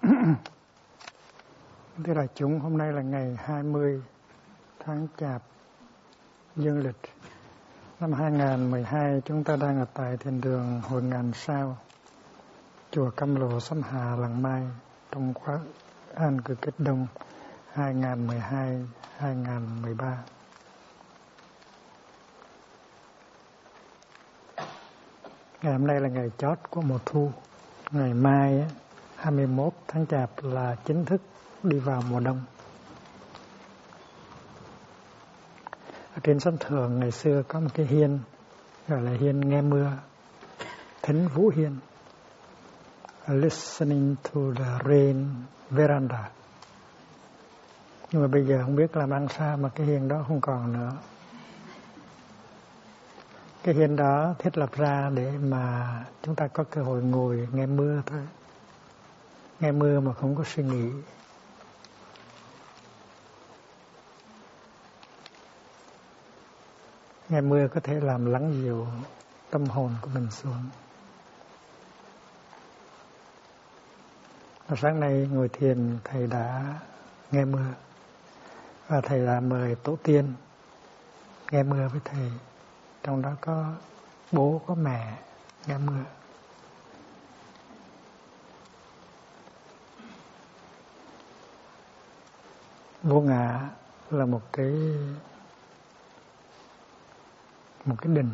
Thưa đại chúng, hôm nay là ngày 20 tháng Chạp dương lịch năm 2012. Chúng ta đang ở tại thiền đường Hội Ngàn Sao, chùa Cam Lộ, Xóm Hà, Làng Mai, trong khóa An Cư Kết Đông 2012-2013. Ngày hôm nay là ngày chót của mùa thu. Ngày mai 21 tháng Chạp là chính thức đi vào mùa đông. Ở trên sân thượng ngày xưa có một cái hiên gọi là hiên nghe mưa, Thính Vũ Hiên, listening to the rain veranda. Nhưng mà bây giờ không biết làm ăn sao mà cái hiên đó không còn nữa. Cái hiên đó thiết lập ra để mà chúng ta có cơ hội ngồi nghe mưa thôi. Nghe mưa mà không có suy nghĩ. Nghe mưa có thể làm lắng dịu tâm hồn của mình xuống. Và sáng nay ngồi thiền, thầy đã nghe mưa. Và thầy đã mời tổ tiên nghe mưa với thầy. Trong đó có bố, có mẹ nghe mưa. Vô ngã là một cái định,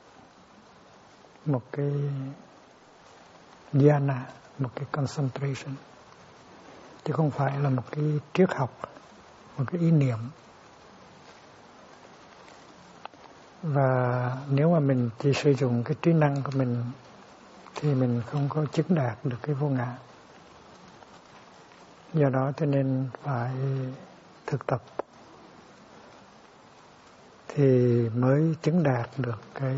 một cái dhyana, một cái concentration, chứ không phải là một cái triết học, một cái ý niệm. Và nếu mà mình chỉ sử dụng cái trí năng của mình thì mình không có chứng đạt được cái vô ngã. Do đó cho nên phải thực tập thì mới chứng đạt được cái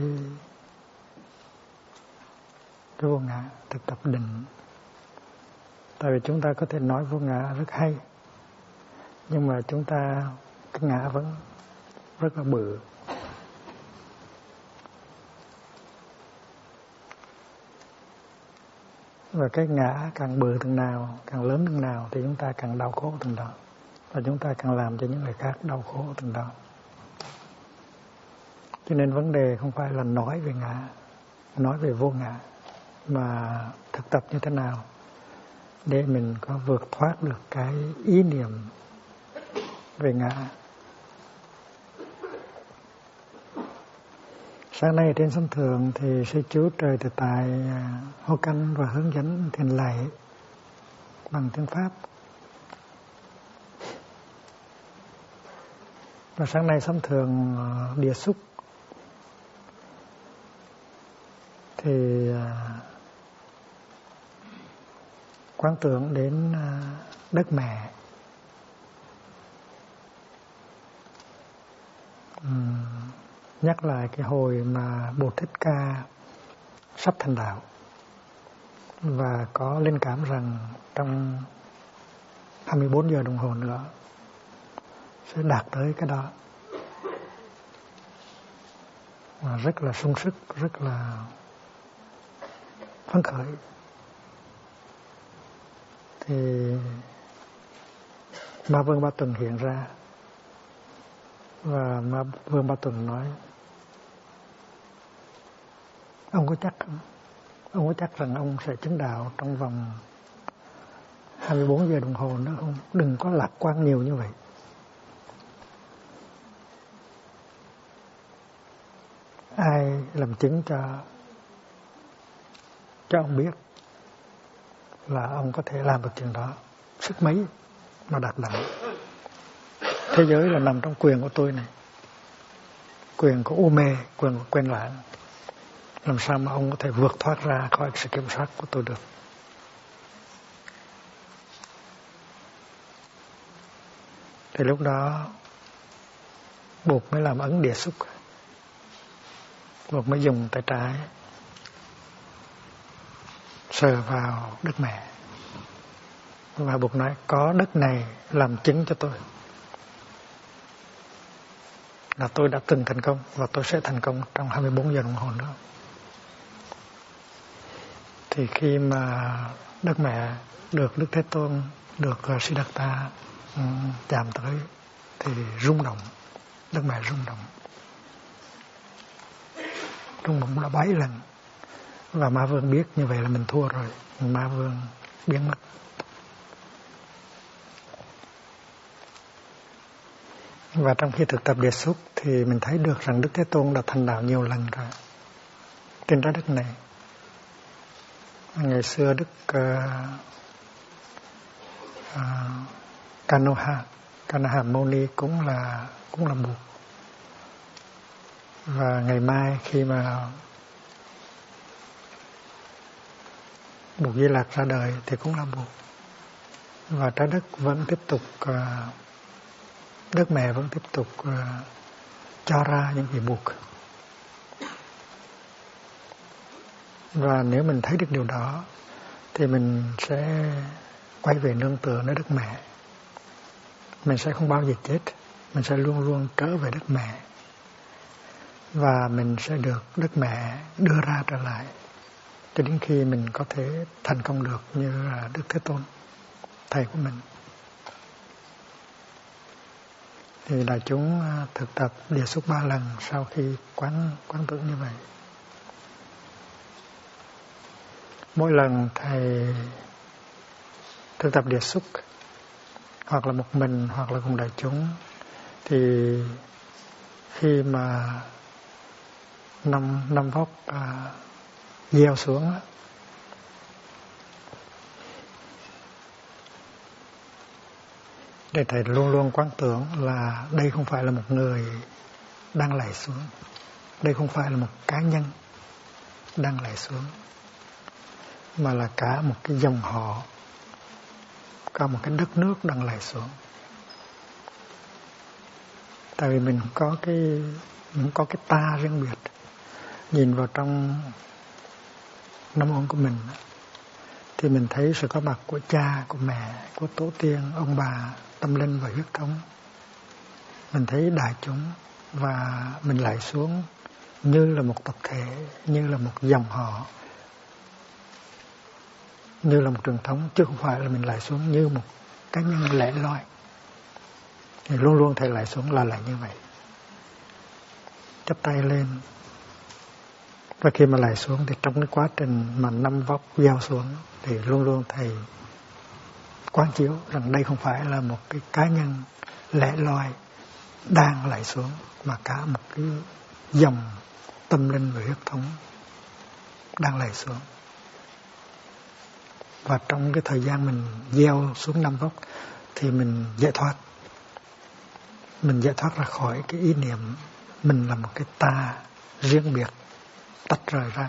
vô ngã, thực tập định. Tại vì chúng ta có thể nói vô ngã rất hay, nhưng mà chúng ta cái ngã vẫn rất là bự. Và cái ngã càng bự từng nào, càng lớn từng nào thì chúng ta càng đau khổ từng đó. Và chúng ta càng làm cho những người khác đau khổ từng đó. Cho nên vấn đề không phải là nói về ngã, nói về vô ngã, mà thực tập như thế nào để mình có vượt thoát được cái ý niệm về ngã. Sáng nay trên sân thượng thì sư chú Trời Tự Tại hô canh và hướng dẫn thiền lạy bằng tiếng Pháp. Và sáng nay sân thượng Địa Xúc thì quán tưởng đến đất mẹ. Nhắc lại cái hồi mà Bồ Thích Ca sắp thành đạo và có linh cảm rằng trong 24 giờ đồng hồ nữa sẽ đạt tới cái đó. Và rất là sung sức, rất là phấn khởi. Thì Ma Vương Ba Tuần hiện ra và Ma Vương Ba Tuần nói: ông có chắc rằng ông sẽ chứng đạo trong vòng 24 giờ đồng hồ nữa không? Đừng có lạc quan nhiều như vậy. Ai làm chứng cho ông biết là ông có thể làm được chuyện đó? Sức mấy mà đạt đẳng. Thế giới là nằm trong quyền của tôi này, quyền của u mê, quyền của quen lãng. Làm sao mà ông có thể vượt thoát ra khỏi sự kiểm soát của tôi được? Thì lúc đó Bụt mới làm ấn Địa Xúc. Bụt mới dùng tay trái sờ vào đất mẹ. Và Bụt nói: có đất này làm chứng cho tôi là tôi đã từng thành công và tôi sẽ thành công trong 24 giờ đồng hồ nữa. Thì khi mà đất mẹ được Đức Thế Tôn, được Siddhartha chạm tới thì rung động, Đức Mẹ rung động là 7 lần. Và Ma Vương biết như vậy là mình thua rồi, Ma Vương biến mất. Và trong khi thực tập Địa Xúc thì mình thấy được rằng Đức Thế Tôn đã thành đạo nhiều lần rồi trên trái đất này. Ngày xưa Đức Kanaha Moni cũng là Bụt. Và ngày mai khi mà Bụt Di Lặc ra đời thì cũng là Bụt. Và trái đất vẫn tiếp tục, Đức Mẹ vẫn tiếp tục cho ra những vị Bụt. Và nếu mình thấy được điều đó thì mình sẽ quay về nương tựa nơi Đức Mẹ. Mình sẽ không bao giờ chết, mình sẽ luôn luôn trở về Đức Mẹ. Và mình sẽ được Đức Mẹ đưa ra trở lại cho đến khi mình có thể thành công được như là Đức Thế Tôn, Thầy của mình. Thì đại chúng thực tập Địa Xúc 3 lần sau khi quán tưởng như vậy. Mỗi lần thầy thực tập Địa Xúc, hoặc là một mình hoặc là cùng đại chúng, thì khi mà năm vóc gieo xuống để thầy luôn luôn quán tưởng là đây không phải là một người đang lạy xuống, đây không phải là một cá nhân đang lạy xuống, mà là cả một cái dòng họ, cả một cái đất nước đang lạy xuống. Tại vì mình có cái ta riêng biệt. Nhìn vào trong năm ôn của mình thì mình thấy sự có mặt của cha, của mẹ, của tổ tiên, ông bà, tâm linh và huyết thống. Mình thấy đại chúng và mình lại xuống như là một tập thể, như là một dòng họ, như là một truyền thống, chứ không phải là mình lại xuống như một cá nhân lẻ loi. Thì luôn luôn thầy lại xuống là lại như vậy, chắp tay lên. Và khi mà lại xuống thì trong cái quá trình mà năm vóc gieo xuống thì luôn luôn thầy quán chiếu rằng đây không phải là một cái cá nhân lẻ loi đang lại xuống, mà cả một cái dòng tâm linh và huyết thống đang lại xuống. Và trong cái thời gian mình gieo xuống năm vóc thì mình giải thoát. Mình giải thoát ra khỏi cái ý niệm mình là một cái ta riêng biệt, tách rời ra.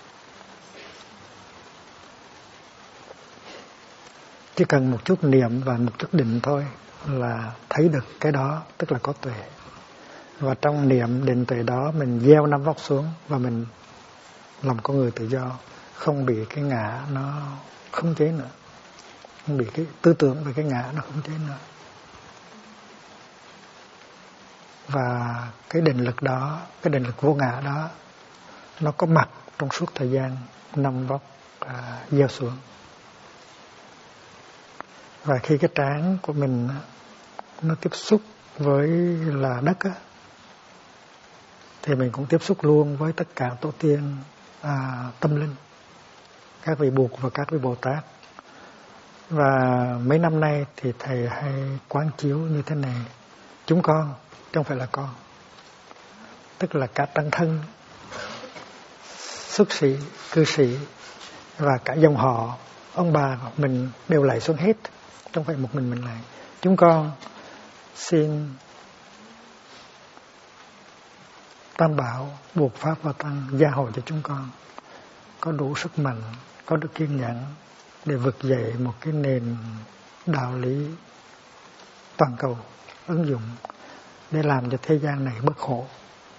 Chỉ cần một chút niệm và một chút định thôi là thấy được cái đó, tức là có tuệ. Và trong niệm định tuệ đó mình gieo năm vóc xuống và mình làm con người tự do, không bị cái ngã nó khống chế nữa, không bị cái tư tưởng về cái ngã nó khống chế nữa. Và cái định lực đó, cái định lực vô ngã đó, nó có mặt trong suốt thời gian năm vóc gieo xuống. Và khi cái trán của mình nó tiếp xúc với là đất á, thì mình cũng tiếp xúc luôn với tất cả tổ tiên tâm linh, các vị Bụt và các vị Bồ Tát. Và mấy năm nay thì thầy hay quán chiếu như thế này: chúng con chứ không phải là con, tức là cả tăng thân, xuất sĩ, cư sĩ và cả dòng họ, ông bà mình đều lại xuống hết, không phải một mình lại. Chúng con xin Tam Bảo, Bụt, Pháp và Tăng gia hộ cho chúng con có đủ sức mạnh, có được kiên nhẫn để vực dậy một cái nền đạo lý toàn cầu ứng dụng để làm cho thế gian này bớt khổ.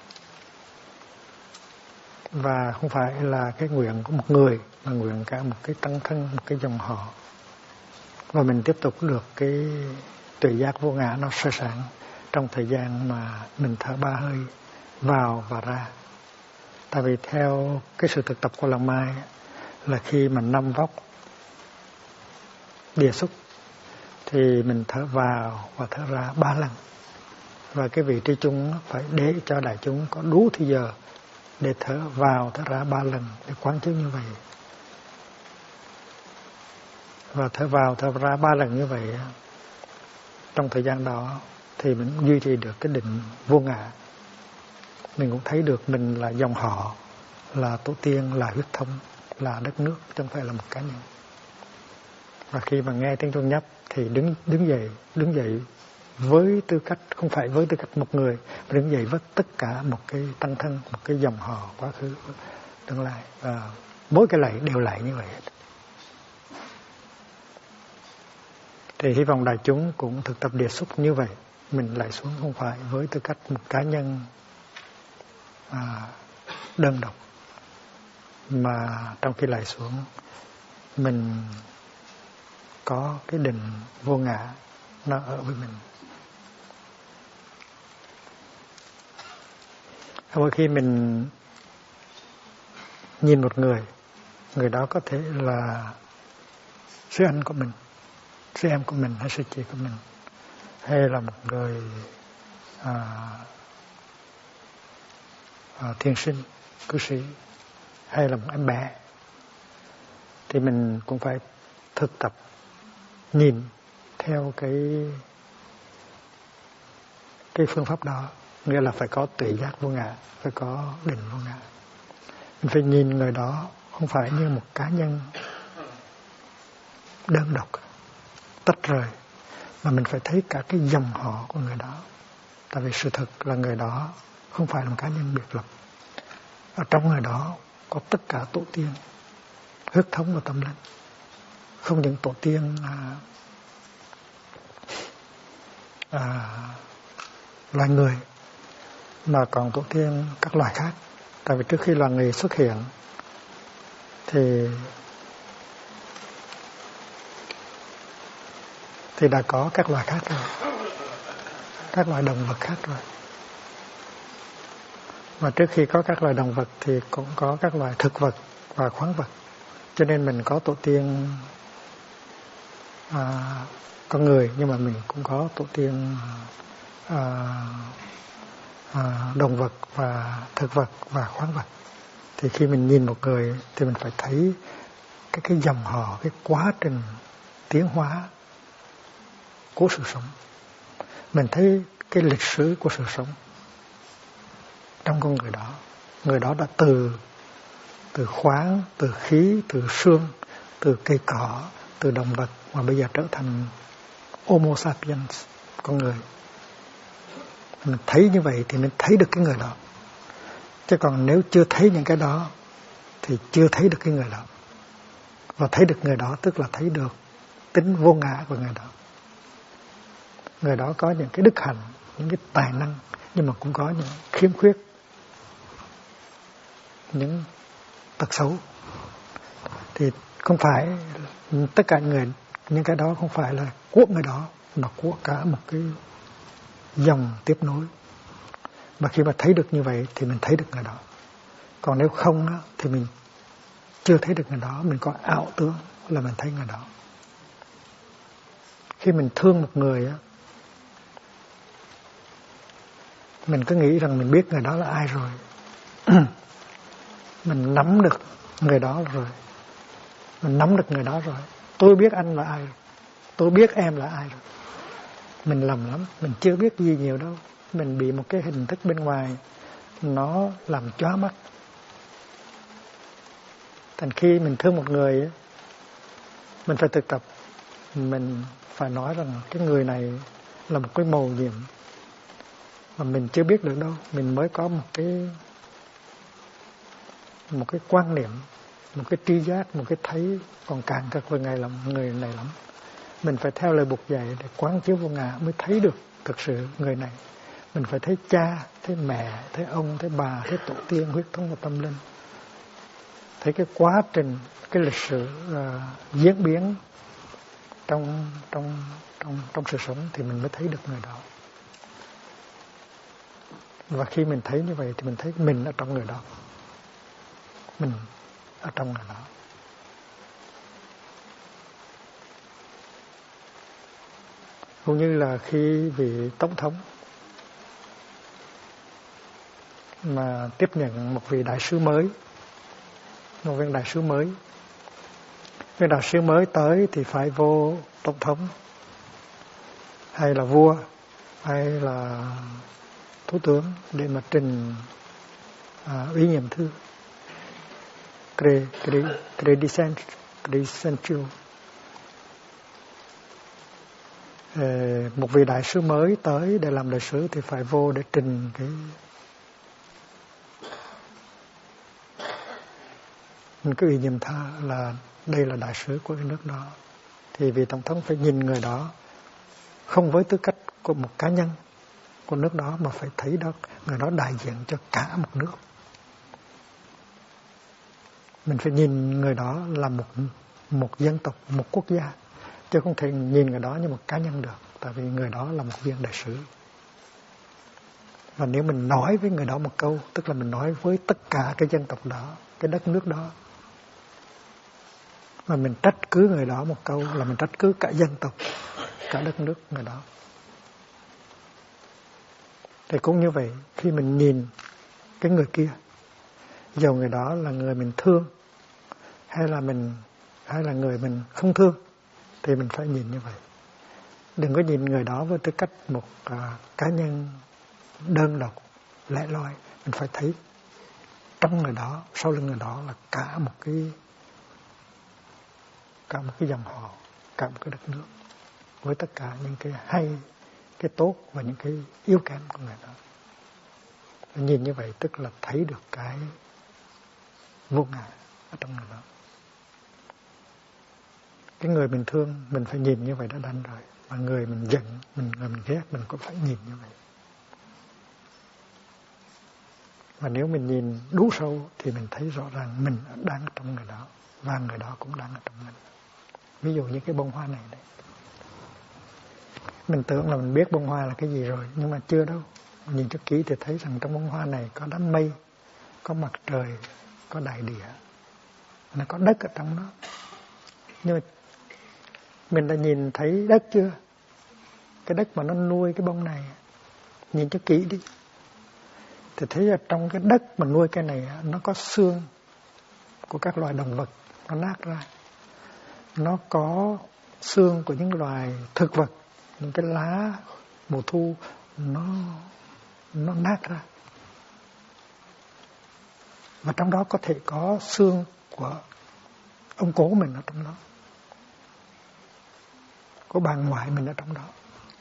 Và không phải là cái nguyện của một người, mà nguyện cả một cái tăng thân, một cái dòng họ. Và mình tiếp tục được cái tuệ giác vô ngã nó sơ sản trong thời gian mà mình thở ba hơi vào và ra. Tại vì theo cái sự thực tập của Làng Mai là khi mà năm vóc địa xúc thì mình thở vào và thở ra 3 lần. Và cái vị trí chung phải để cho đại chúng có đủ thời giờ để thở vào thở ra 3 lần để quán chiếu như vậy. Và thở vào thở ra 3 lần như vậy, trong thời gian đó thì mình duy trì được cái định vô ngã. Mình cũng thấy được mình là dòng họ, là tổ tiên, là huyết thống, là đất nước, chứ không phải là một cá nhân. Và khi mà nghe tiếng chuông nhấp thì đứng dậy với tư cách, không phải với tư cách một người, mà đứng dậy với tất cả một cái tăng thân, một cái dòng họ quá khứ tương lai. Và mỗi cái lạy đều lạy như vậy hết. Thì hy vọng đại chúng cũng thực tập địa xúc như vậy. Mình lại xuống không phải với tư cách một cá nhân đơn độc, mà trong khi lại xuống mình có cái định vô ngã nó ở với mình. Mỗi khi mình nhìn một người đó có thể là sư anh của mình, sư em của mình hay sư chị của mình, hay là một người thiền sinh, cư sĩ, hay là một em bé, thì mình cũng phải thực tập nhìn theo cái phương pháp đó. Nghĩa là phải có tuệ giác vô ngã, phải có định vô ngã. Mình phải nhìn người đó không phải như một cá nhân đơn độc, tách rời, mà mình phải thấy cả cái dòng họ của người đó. Tại vì sự thật là người đó không phải là một cá nhân biệt lập. Ở trong người đó có tất cả tổ tiên, huyết thống và tâm linh. Không những tổ tiên loài người, mà còn tổ tiên các loài khác. Tại vì trước khi loài người xuất hiện thì đã có các loài khác rồi, các loài động vật khác rồi. Và trước khi có các loài động vật thì cũng có các loài thực vật và khoáng vật. Cho nên mình có tổ tiên con người, nhưng mà mình cũng có tổ tiên động vật và thực vật và khoáng vật. Thì khi mình nhìn một người thì mình phải thấy cái dòng họ, cái quá trình tiến hóa của sự sống. Mình thấy cái lịch sử của sự sống trong con người đó. Người đó đã từ khoáng, từ khí, từ xương, từ cây cỏ, từ động vật, mà bây giờ trở thành Homo sapiens, con người. Mình thấy như vậy thì mình thấy được cái người đó. Chứ còn nếu chưa thấy những cái đó thì chưa thấy được cái người đó. Và thấy được người đó tức là thấy được tính vô ngã của người đó. Người đó có những cái đức hạnh, những cái tài năng, nhưng mà cũng có những khiếm khuyết, những tật xấu. Thì không phải tất cả những cái đó không phải là của người đó, mà của cả một cái dòng tiếp nối. Mà khi mà thấy được như vậy thì mình thấy được người đó. Còn nếu không á, thì mình chưa thấy được người đó, mình có ảo tưởng là mình thấy người đó. Khi mình thương một người á, mình cứ nghĩ rằng mình biết người đó là ai rồi. Mình nắm được người đó rồi. Mình nắm được người đó rồi. Tôi biết anh là ai rồi. Tôi biết em là ai rồi. Mình lầm lắm. Mình chưa biết gì nhiều đâu. Mình bị một cái hình thức bên ngoài nó làm chóa mắt. Thành khi mình thương một người, mình phải thực tập. Mình phải nói rằng cái người này là một cái mầu nhiệm mà mình chưa biết được đâu. Mình mới có một cái quan niệm, một cái tri giác, một cái thấy còn cạn cực về người này lắm. Mình phải theo lời Bụt dạy để quán chiếu vô ngã mới thấy được thực sự người này. Mình phải thấy cha, thấy mẹ, thấy ông, thấy bà, thấy tổ tiên, huyết thống và tâm linh. Thấy cái quá trình, cái lịch sử diễn biến trong sự sống thì mình mới thấy được người đó. Và khi mình thấy như vậy thì mình thấy mình ở trong người đó. Mình ở trong người đó. Cũng như là khi vị tổng thống mà tiếp nhận một vị đại sứ mới, một viên đại sứ mới. Viên đại sứ mới tới thì phải vô tổng thống hay là vua hay là thủ tướng để mà trình ủy nhiệm thư credential. Một vị đại sứ mới tới để làm đại sứ thì phải vô để trình cái ủy nhiệm thư là đây là đại sứ của cái nước đó. Thì vị tổng thống phải nhìn người đó không với tư cách của một cá nhân của nước đó, mà phải thấy đó người đó đại diện cho cả một nước. Mình phải nhìn người đó là một dân tộc, một quốc gia, chứ không thể nhìn người đó như một cá nhân được, tại vì người đó là một viên đại sứ. Và nếu mình nói với người đó một câu, tức là mình nói với tất cả cái dân tộc đó, cái đất nước đó, mà mình trách cứ người đó một câu là mình trách cứ cả dân tộc, cả đất nước người đó. Thì cũng như vậy, khi mình nhìn cái người kia, dầu người đó là người mình thương hay là người mình không thương, thì mình phải nhìn như vậy. Đừng có nhìn người đó với tư cách một cá nhân đơn độc, lẻ loi. Mình phải thấy trong người đó, sau lưng người đó là cả một cái dòng họ, cả một cái đất nước, với tất cả những cái hay, cái tốt và những cái yếu kém của người đó. Nhìn như vậy tức là thấy được cái vô ngã ở trong người đó. Cái người mình thương mình phải nhìn như vậy đã đành rồi. Mà người mình giận, người mình ghét mình cũng phải nhìn như vậy. Và nếu mình nhìn đủ sâu thì mình thấy rõ ràng mình đang ở trong người đó, và người đó cũng đang ở trong mình. Ví dụ như cái bông hoa này đấy. Mình tưởng là mình biết bông hoa là cái gì rồi, nhưng mà chưa đâu. Nhìn cho kỹ thì thấy rằng trong bông hoa này có đám mây, có mặt trời, có đại địa, nó có đất ở trong đó. Nhưng mà mình đã nhìn thấy đất chưa? Cái đất mà nó nuôi cái bông này, nhìn cho kỹ đi, thì thấy là trong cái đất mà nuôi cái này nó có xương của các loài động vật nó nát ra, nó có xương của những loài thực vật, những cái lá mùa thu nó nát ra, và trong đó có thể có xương của ông cố mình ở trong đó, có bà ngoại mình ở trong đó.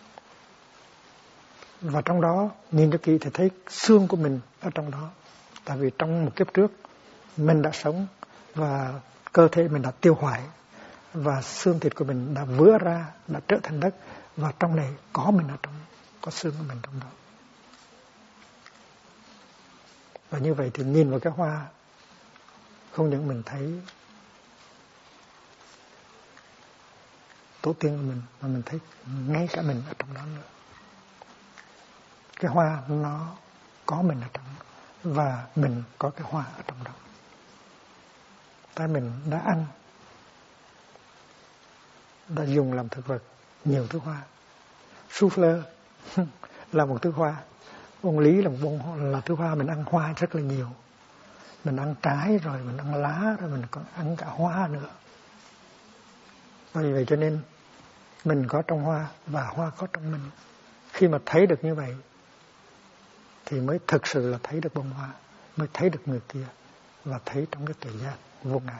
Và trong đó nhìn cho kỹ thì thấy xương của mình ở trong đó. Tại vì trong một kiếp trước mình đã sống và cơ thể mình đã tiêu hoại, và xương thịt của mình đã vữa ra, đã trở thành đất, và trong này có mình ở trong, có xương của mình trong đó. Và như vậy thì nhìn vào cái hoa, không những mình thấy tổ tiên của mình, mà mình thấy ngay cả mình ở trong đó nữa. Cái hoa nó có mình ở trong đó, và mình có cái hoa ở trong đó. Tại mình đã ăn, đã dùng làm thực vật nhiều thứ hoa. Souffleur là một thứ hoa, bông lý là thứ hoa. Mình ăn hoa rất là nhiều. Mình ăn trái rồi, mình ăn lá rồi, mình còn ăn cả hoa nữa. Vì vậy cho nên mình có trong hoa và hoa có trong mình. Khi mà thấy được như vậy thì mới thực sự là thấy được bông hoa, mới thấy được người kia, và thấy trong cái tuệ giác vô ngã.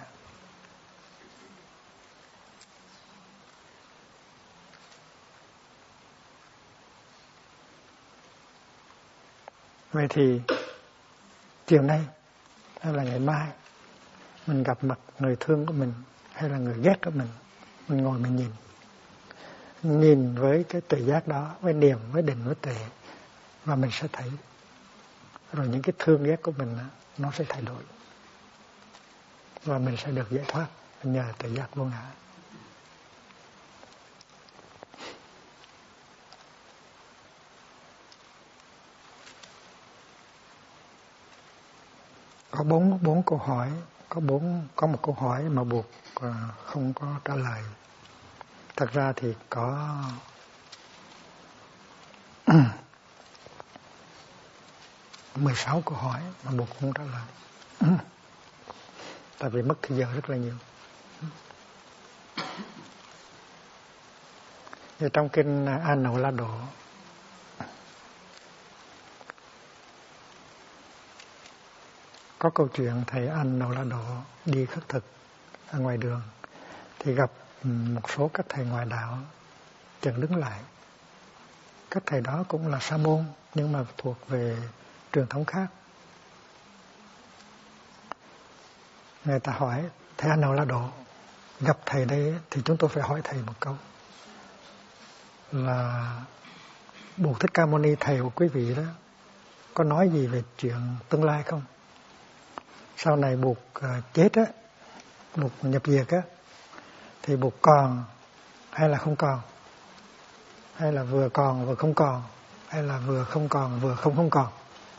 Vậy thì chiều nay hay là ngày mai mình gặp mặt người thương của mình hay là người ghét của mình ngồi mình nhìn với cái tuệ giác đó, với niệm, với định, với tuệ, và mình sẽ thấy rồi những cái thương ghét của mình nó sẽ thay đổi, và mình sẽ được giải thoát nhờ tuệ giác vô ngã. Có bốn câu hỏi, có một câu hỏi mà buộc không có trả lời. Thật ra thì có 16 câu hỏi mà Bụt không trả lời. Tại vì mất thời giờ rất là nhiều. Thì trong kinh A Nậu La Độ có câu chuyện thầy Anh Nậu La Độ đi khất thực ở ngoài đường thì gặp một số các thầy ngoại đạo chợt đứng lại. Các thầy đó cũng là sa môn nhưng mà thuộc về truyền thống khác. Người ta hỏi thầy Anh Nậu La Độ, gặp thầy đây thì chúng tôi phải hỏi thầy một câu là Bụt Thích Ca Mâu Ni thầy của quý vị đó có nói gì về chuyện tương lai không? Sau này Bụt chết á, Bụt nhập diệt á, thì Bụt còn hay là không còn? Hay là vừa còn vừa không còn? Hay là vừa không còn vừa không còn?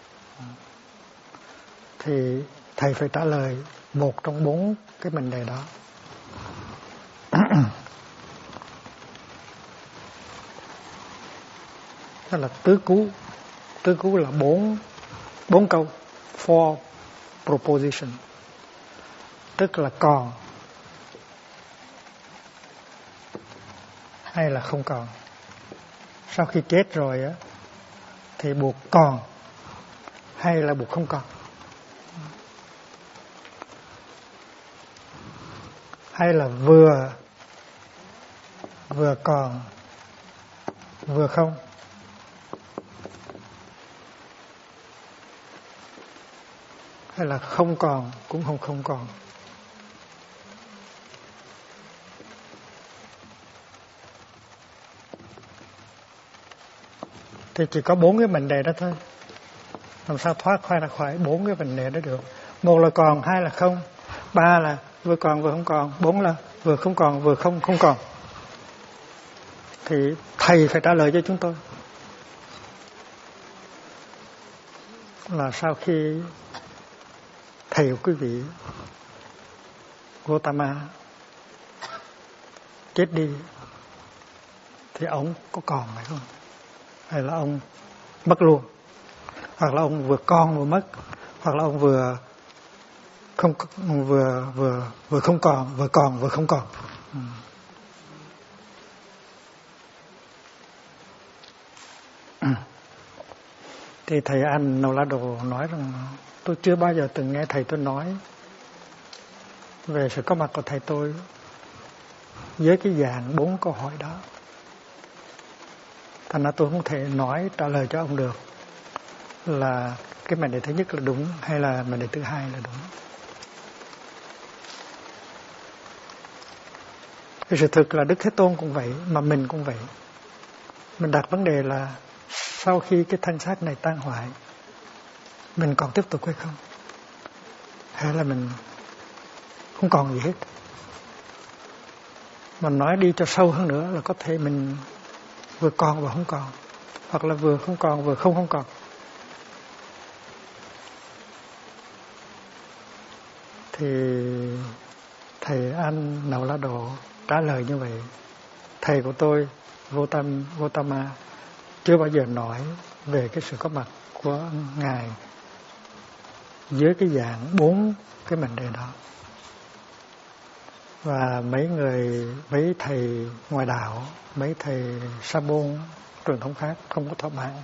Thì thầy phải trả lời một trong 4 cái vấn đề đó. Đó là tứ cứu. Tứ cứu là 4 câu. 4 proposition. Tức là còn hay là không còn. Sau khi chết rồi á thì Bụt còn hay là Bụt không còn. Hay là vừa còn vừa không. Hay là không còn cũng không còn. Thì chỉ có 4 cái vấn đề đó thôi. Làm sao thoát ra khỏi 4 cái vấn đề đó được. 1 là còn, 2 là không, 3 là vừa còn vừa không còn, 4 là vừa không còn vừa không còn. Thì thầy phải trả lời cho chúng tôi là sau khi thầy của quý vị Gautama chết đi thì ông có còn phải không? Hay là ông mất luôn? Hoặc là ông vừa con vừa mất, hoặc là ông vừa không còn vừa không còn. Thì thầy Anh Nậu La Độ nói rằng tôi chưa bao giờ từng nghe thầy tôi nói về sự có mặt của thầy tôi với cái dạng 4 câu hỏi đó. Thành ra tôi không thể nói trả lời cho ông được là cái vấn đề thứ nhất là đúng hay là vấn đề thứ hai là đúng. Cái sự thực là Đức Thế Tôn cũng vậy, mà mình cũng vậy. Mình đặt vấn đề là sau khi cái thân xác này tan hoại, mình còn tiếp tục hay không? Hay là mình không còn gì hết? Mà nói đi cho sâu hơn nữa là có thể mình vừa còn và không còn, hoặc là vừa không còn vừa không còn. Thì thầy Anh Nậu La Độ trả lời như vậy. Thầy của tôi Gautama chưa bao giờ nói về cái sự có mặt của Ngài với cái dạng 4 cái vấn đề đó. Và mấy thầy ngoại đạo, mấy thầy sa môn truyền thống khác không có thỏa mãn.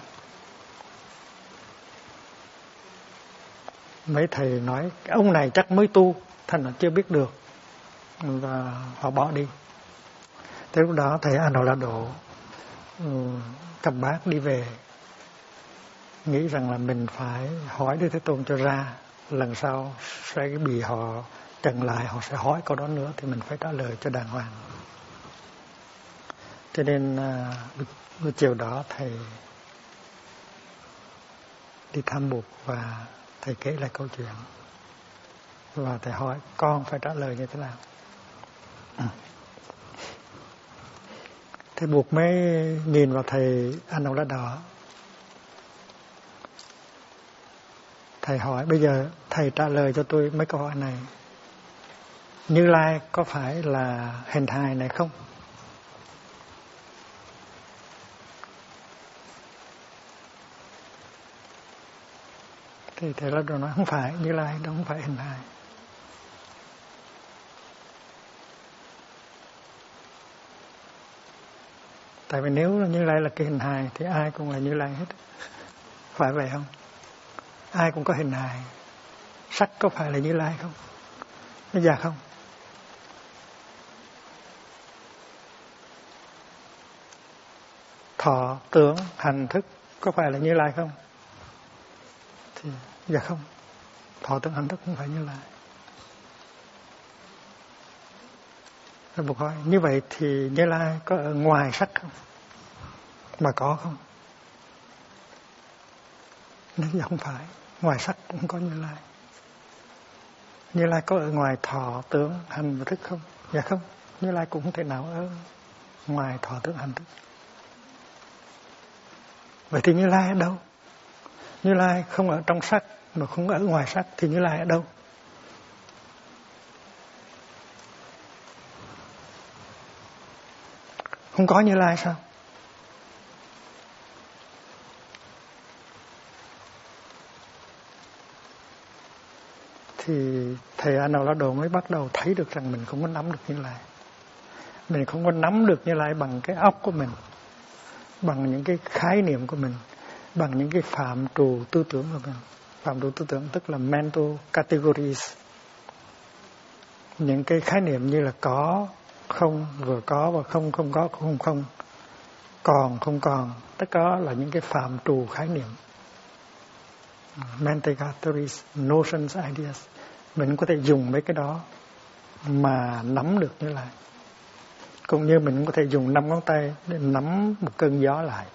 Mấy thầy nói ông này chắc mới tu, thành là chưa biết được, và họ bỏ đi. Thế lúc đó thầy A Nậu La Độ cầm bát đi về, nghĩ rằng là mình phải hỏi Đức Thế Tôn cho ra, lần sau sẽ bị họ chặn lại, họ sẽ hỏi câu đó nữa thì mình phải trả lời cho đàng hoàng. Cho nên buổi chiều đó thầy đi thăm Bụt và thầy kể lại câu chuyện và thầy hỏi con phải trả lời như thế nào. Thầy Bụt mới nhìn vào thầy Anh Nậu La Độ. Thầy hỏi bây giờ thầy trả lời cho tôi mấy câu hỏi này. Như Lai có phải là hình hài này không? Thì thầy La Đồ nói không phải, Như Lai đó không phải hình hài. Tại vì nếu Như Lai là cái hình hài thì ai cũng là Như Lai hết. Phải vậy không? Ai cũng có hình hài. Sắc có phải là Như Lai không? Nó dạ không? Thọ, tưởng, hành, thức có phải là Như Lai không? Thì dạ không. Thọ, tưởng, hành, thức không phải Như Lai. Rồi Bụt hỏi, như vậy thì Như Lai có ở ngoài sắc không? Mà có không? Nếu dạ không phải. Ngoài sắc cũng không có Như Lai. Như Lai có ở ngoài thọ, tưởng, hành và thức không? Dạ không. Như Lai cũng không thể nào ở ngoài thọ, tưởng, hành, thức. Vậy thì Như Lai ở đâu? Như Lai không ở trong sắc mà không ở ngoài sắc thì Như Lai ở đâu? Không có Như Lai sao? Thì thầy A Nan La Đồ mới bắt đầu thấy được rằng mình không có nắm được Như Lai. Mình không có nắm được Như Lai bằng cái óc của mình, bằng những cái khái niệm của mình, bằng những cái phạm trù tư tưởng của mình. Phạm trù tư tưởng tức là mental categories. Những cái khái niệm như là có, không, vừa có và không, không có, không, không, còn, không còn. Tất cả là những cái phạm trù khái niệm. Mental categories, notions, ideas. Mình có thể dùng mấy cái đó mà nắm được Như Lai. Cũng như mình có thể dùng 5 ngón tay để nắm một cơn gió lại.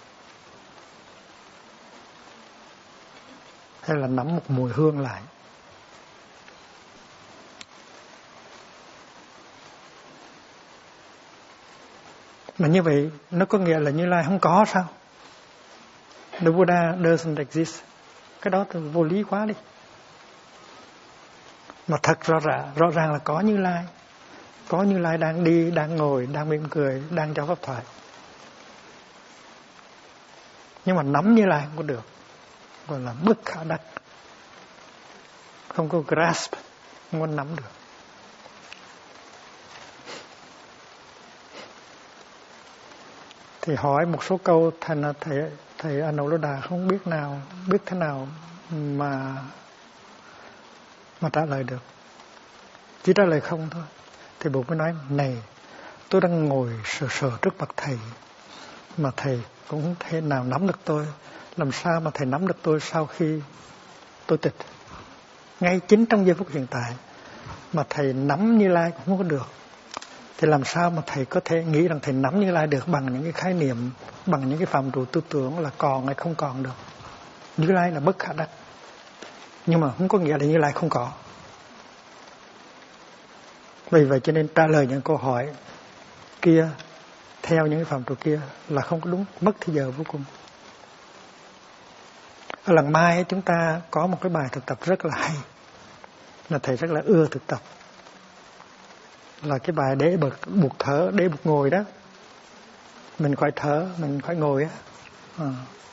Hay là nắm một mùi hương lại. Mà như vậy nó có nghĩa là Như Lai không có sao? The Buddha doesn't exist. Cái đó thì vô lý quá đi. Mà thật rõ ràng là có Như Lai. Có Như Lai đang đi, đang ngồi, đang mỉm cười, đang cho pháp thoại. Nhưng mà nắm Như Lai không có được. Gọi là bất khả đắc. Không có grasp, không có nắm được. Thì hỏi một số câu thành thầy A Nan La Đà không biết thế nào mà trả lời được. Chỉ trả lời không thôi. Thì Bụt mới nói, này, tôi đang ngồi sờ trước mặt thầy, mà thầy cũng không thể nào nắm được tôi. Làm sao mà thầy nắm được tôi sau khi tôi tịch? Ngay chính trong giây phút hiện tại mà thầy nắm Như Lai cũng không có được. Thì làm sao mà thầy có thể nghĩ rằng thầy nắm Như Lai được bằng những cái khái niệm, bằng những cái phạm trù tư tưởng là còn hay không còn được? Như Lai là bất khả đắc. Nhưng mà không có nghĩa là Như Lai không có. Vì vậy cho nên trả lời những câu hỏi kia theo những cái phạm trù kia là không có đúng, mất thời giờ vô cùng. Ở lần mai chúng ta có một cái bài thực tập rất là hay, là thầy rất là ưa thực tập, là cái bài để buộc thở, để buộc ngồi đó. Mình khỏi thở, mình khỏi ngồi á.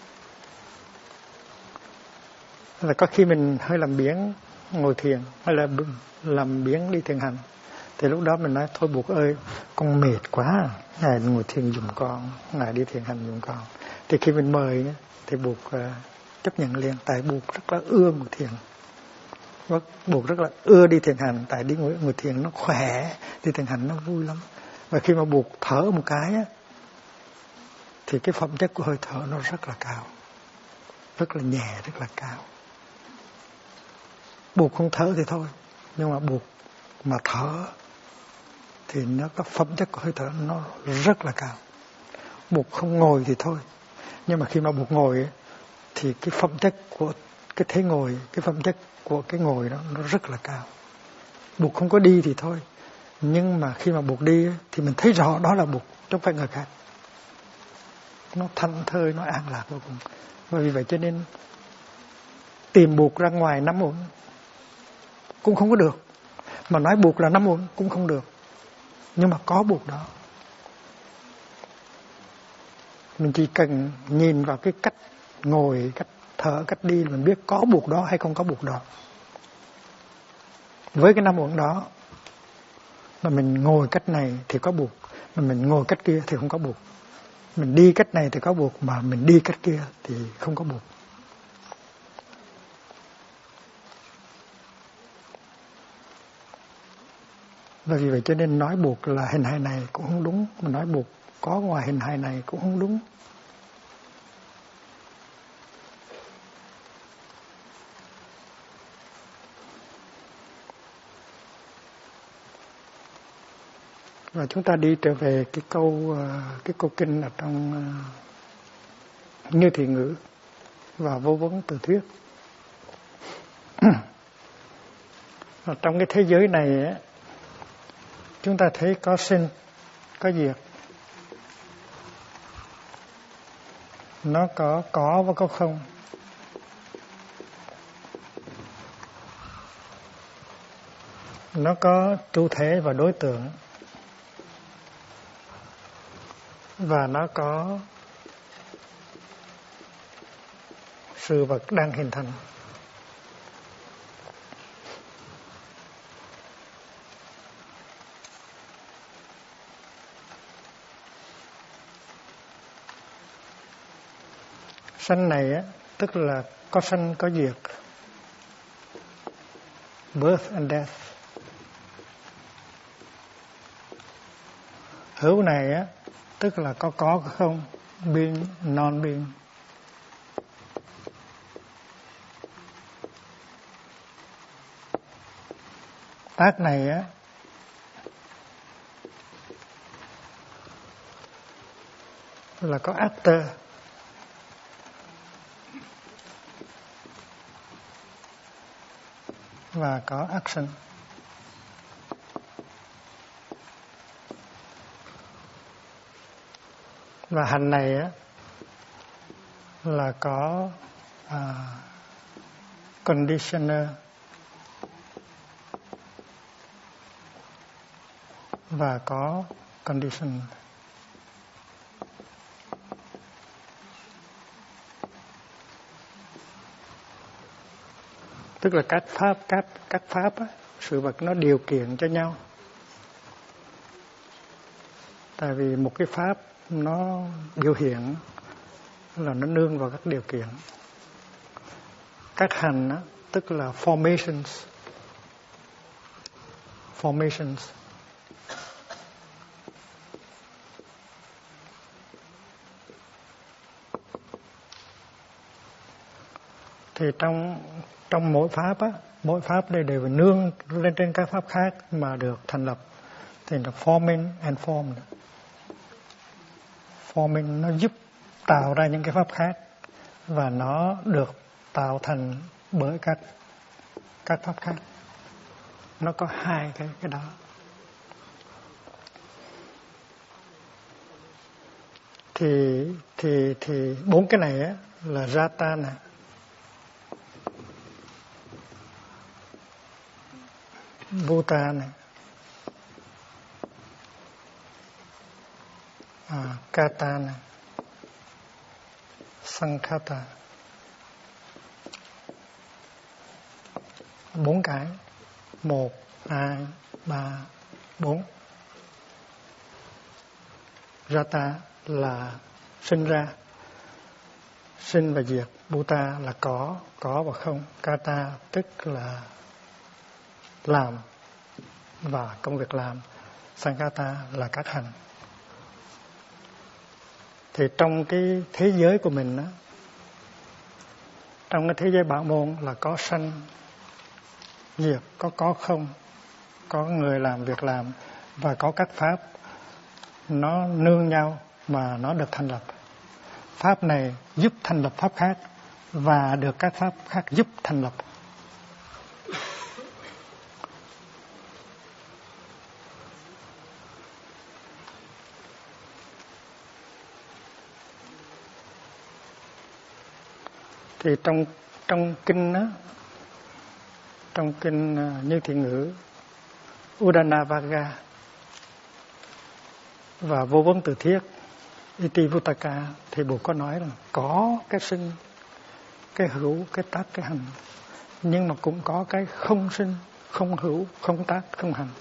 Là có khi mình hơi làm biếng ngồi thiền, hay là làm biếng đi thiền hành, thì lúc đó mình nói thôi Bụt ơi, con mệt quá, ngài ngồi thiền giùm con, ngài đi thiền hành giùm con. Thì khi mình mời thì Bụt chấp nhận liền, tại Bụt rất là ưa ngồi thiền. Bụt rất là ưa đi thiền hành, tại đi ngồi thiền nó khỏe, đi thiền hành nó vui lắm. Và khi mà Bụt thở một cái á, thì cái phẩm chất của hơi thở nó rất là cao, rất là nhẹ, rất là cao. Bụt không thở thì thôi, nhưng mà Bụt mà thở thì nó có phẩm chất của hơi thở nó rất là cao. Bụt không ngồi thì thôi, nhưng mà khi mà Bụt ngồi ấy, thì cái phẩm chất của cái thế ngồi, cái phẩm chất của cái ngồi đó nó rất là cao. Bụt không có đi thì thôi, nhưng mà khi mà Bụt đi ấy, thì mình thấy rõ đó là Bụt, chứ không phải người khác. Nó thanh thơi, nó an lạc vô cùng. Và vì vậy cho nên tìm Bụt ra ngoài nắm uẩn cũng không có được, mà nói Bụt là nắm uẩn cũng không được. Nhưng mà có Bụt đó. Mình chỉ cần nhìn vào cái cách ngồi, cách thở, cách đi là mình biết có buộc đó hay không có buộc đó. Với cái 5 uẩn đó mà mình ngồi cách này thì có buộc, mà mình ngồi cách kia thì không có buộc. Mình đi cách này thì có buộc, mà mình đi cách kia thì không có buộc. Và vì vậy cho nên nói buộc là hình hài này cũng không đúng, mà nói buộc có ngoài hình hài này cũng không đúng. Và chúng ta đi trở về cái câu kinh ở trong Như Thị Ngữ và Vô Vấn Từ Thuyết. Và trong cái thế giới này á, chúng ta thấy có sinh, có diệt. Nó có và có không. Nó có chủ thể và đối tượng. Và nó có sự vật đang hình thành. Sanh này á, tức là có sanh có diệt. Birth and death. Hữu này á, tức là có không, being, non-being. Tác này á, là có actor, và có action. Và hành này á, là có conditioner và có condition. Tức là các pháp á, sự vật nó điều kiện cho nhau. Tại vì một cái pháp nó biểu hiện là nó nương vào các điều kiện. Các hành á, tức là formations. Thì trong mỗi pháp á, mỗi pháp đây đều nương lên trên các pháp khác mà được thành lập. Thì là forming and formed. Forming nó giúp tạo ra những cái pháp khác, và nó được tạo thành bởi các pháp khác. Nó có hai cái đó. Thì bốn cái này á, là Jata nè, Bhuta nè, Kata nè, Sankhata. 4 cái. 1, 2, 3, 4. Jata là sinh ra, sinh và diệt. Bhuta là có và không. Kata tức là làm và công việc làm. Sankhata là các hành. Thì trong cái thế giới của mình đó, trong cái thế giới Bảo môn là có sanh diệt, có không, có người làm việc làm, và có các pháp nó nương nhau mà nó được thành lập. Pháp này giúp thành lập pháp khác, và được các pháp khác giúp thành lập. Thì trong kinh đó, trong kinh Như Thị Ngữ, Udanavagga và Vô Vấn Từ Thiết, Iti Vuttaka, thì Bụt có nói là có cái cái hữu, cái tác, cái hành, nhưng mà cũng có cái không sinh, không hữu, không tác, không hành.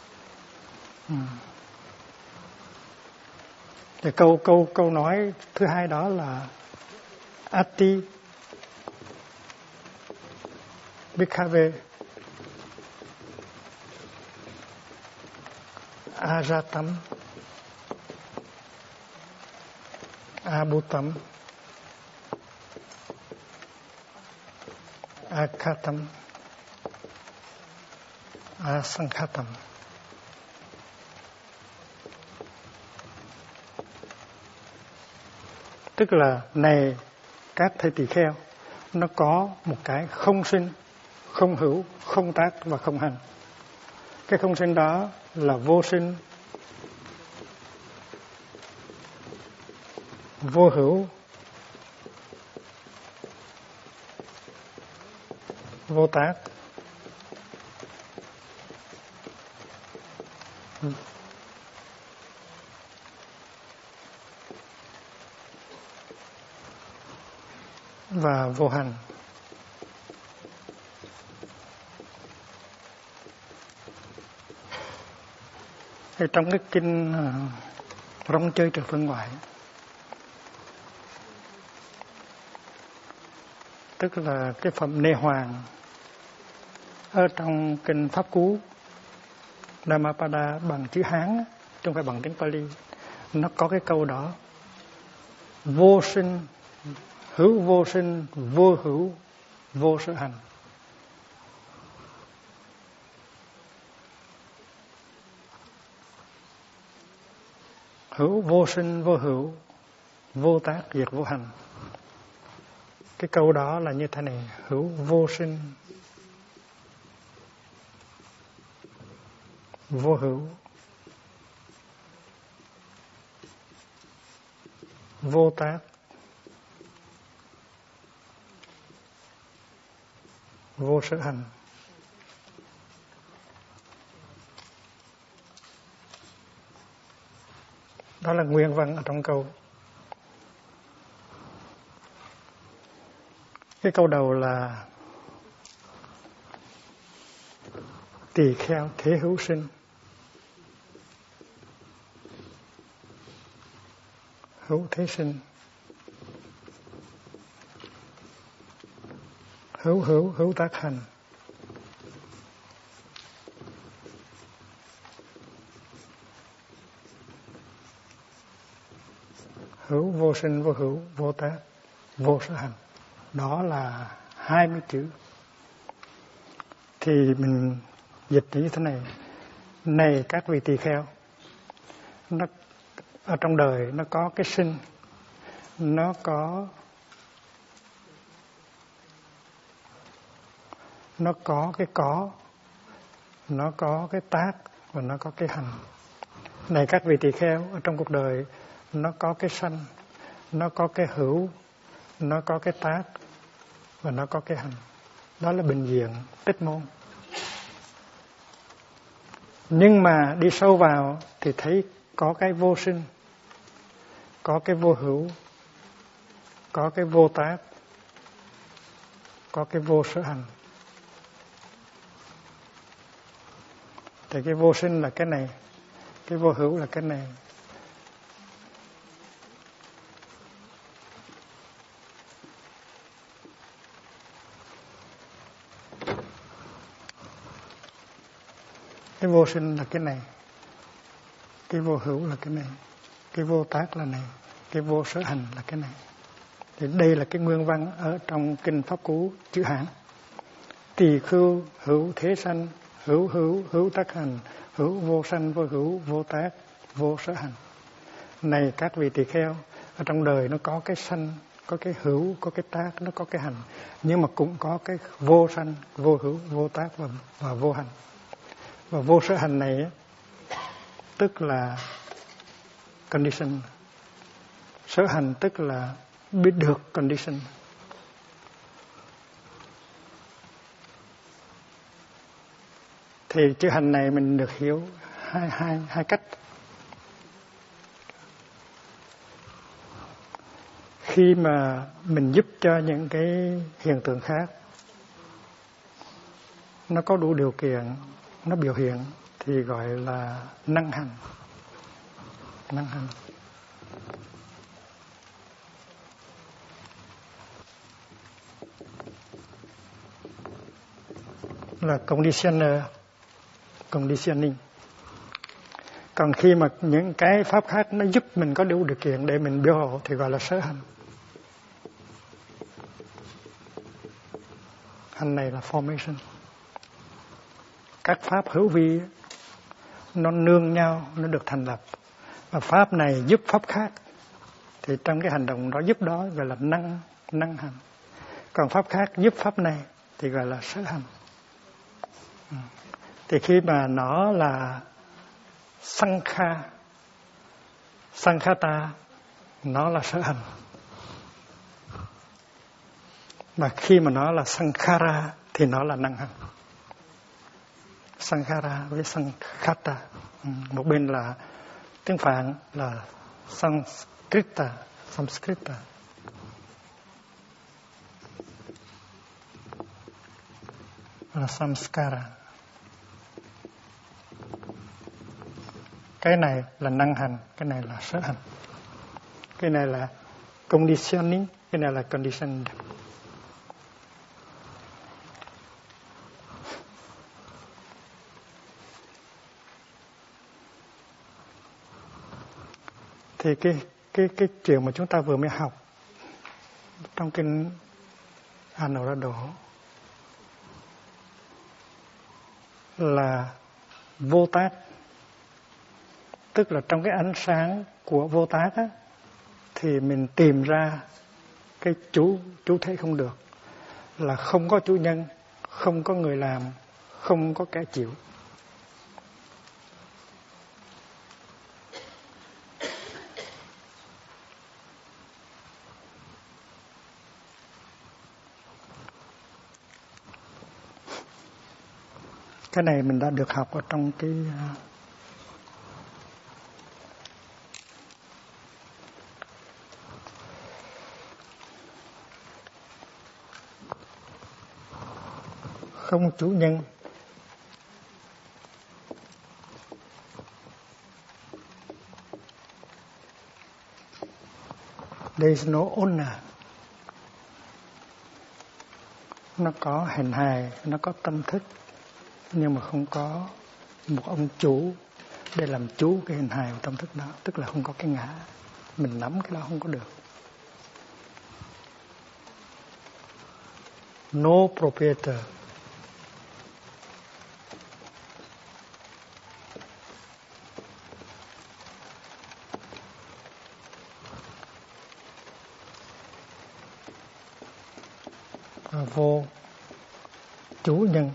Thì câu nói thứ hai đó là Ati Bhikkave Ajatam Abhutam Akhatam Asankhatam. Tức là này các thầy tỳ kheo, nó có một cái không sinh, không hữu, không tác và không hành. Cái không sinh đó là vô sinh, vô hữu, vô tác, và vô hành. Thì trong cái kinh Rong Chơi Trừ Phương Ngoại, tức là cái phẩm Nê Hoàng ở trong kinh Pháp Cú Dhammapada bằng chữ Hán, chứ không phải bằng tiếng Pali, nó có cái câu đó: vô sinh, hữu vô sinh, vô hữu, vô sở hành. Hữu vô sinh, vô hữu, vô tác, diệt vô hành. Cái câu đó là như thế này: hữu vô sinh, vô hữu, vô tác, vô sở hành. Đó là nguyên văn ở trong câu. Cái câu đầu là tỳ kheo thế hữu sinh, hữu thế sinh, hữu hữu, hữu tác hành, hữu vô sinh, vô hữu, vô tác, vô sở hành. Đó là 20 chữ. Thì mình dịch như thế này: này các vị tỳ kheo, nó ở trong đời nó có cái sinh, nó có cái nó có cái tác và nó có cái hành. Này các vị tỳ kheo, ở trong cuộc đời nó có cái sanh, nó có cái hữu, nó có cái tác và nó có cái hành. Đó là bình diện tích môn. Nhưng mà đi sâu vào thì thấy có cái vô sinh, có cái vô hữu, có cái vô tác, có cái vô sở hành. Thì cái vô sinh là cái này, cái vô hữu là cái này. Cái vô sinh là cái này, cái vô hữu là cái này, cái vô tác là này, cái vô sở hành là cái này. Thì đây là cái nguyên văn ở trong kinh Pháp Cú chữ Hán. Tỳ khưu hữu thế sanh, hữu hữu, hữu tác hành, hữu vô sanh, vô hữu, vô tác, vô sở hành. Này các vị tỳ kheo, ở trong đời nó có cái sanh, có cái hữu, có cái tác, nó có cái hành, nhưng mà cũng có cái vô sanh, vô hữu, vô tác và vô hành. Và vô sở hành này tức là condition. Sở hành tức là biết được condition. Thì chữ hành này mình được hiểu hai cách. khi mà mình giúp cho những cái hiện tượng khác nó có đủ điều kiện, nó biểu hiện thì gọi là năng hành. Năng hành là conditioning. Còn khi mà những cái pháp khác nó giúp mình có đủ điều kiện để mình biểu hộ thì gọi là sở hành. Hành này là formation. Các pháp hữu vi nó nương nhau, nó được thành lập. Và pháp này giúp pháp khác. Thì trong cái hành động đó giúp đó gọi là năng hành. Còn pháp khác giúp pháp này thì gọi là sở hành. Thì khi mà nó là sankhata, nó là sở hành. Mà khi mà nó là sankhara thì nó là năng hành. Sankhara với sankhata, một bên là tiếng Phạn là Sanskrita, là samskara. Cái này là năng hành, cái này là sở hành. Cái này là conditioning, cái này là conditioned. Thì cái chuyện mà chúng ta vừa mới học trong kinh A Nậu Đa Đổ là vô tác, tức là trong cái ánh sáng của vô tác á, thì mình tìm ra cái chủ thể không được, là không có chủ nhân, không có người làm, không có kẻ chịu. Cái này mình đã được học ở trong cái không chủ nhân. There is no owner. Nó có hình hài, nó có tâm thức, nhưng mà không có một ông chủ để làm chủ cái hình hài và tâm thức đó. Tức là không có cái ngã. Mình nắm cái đó không có được. No proprietor. Vô chủ nhân.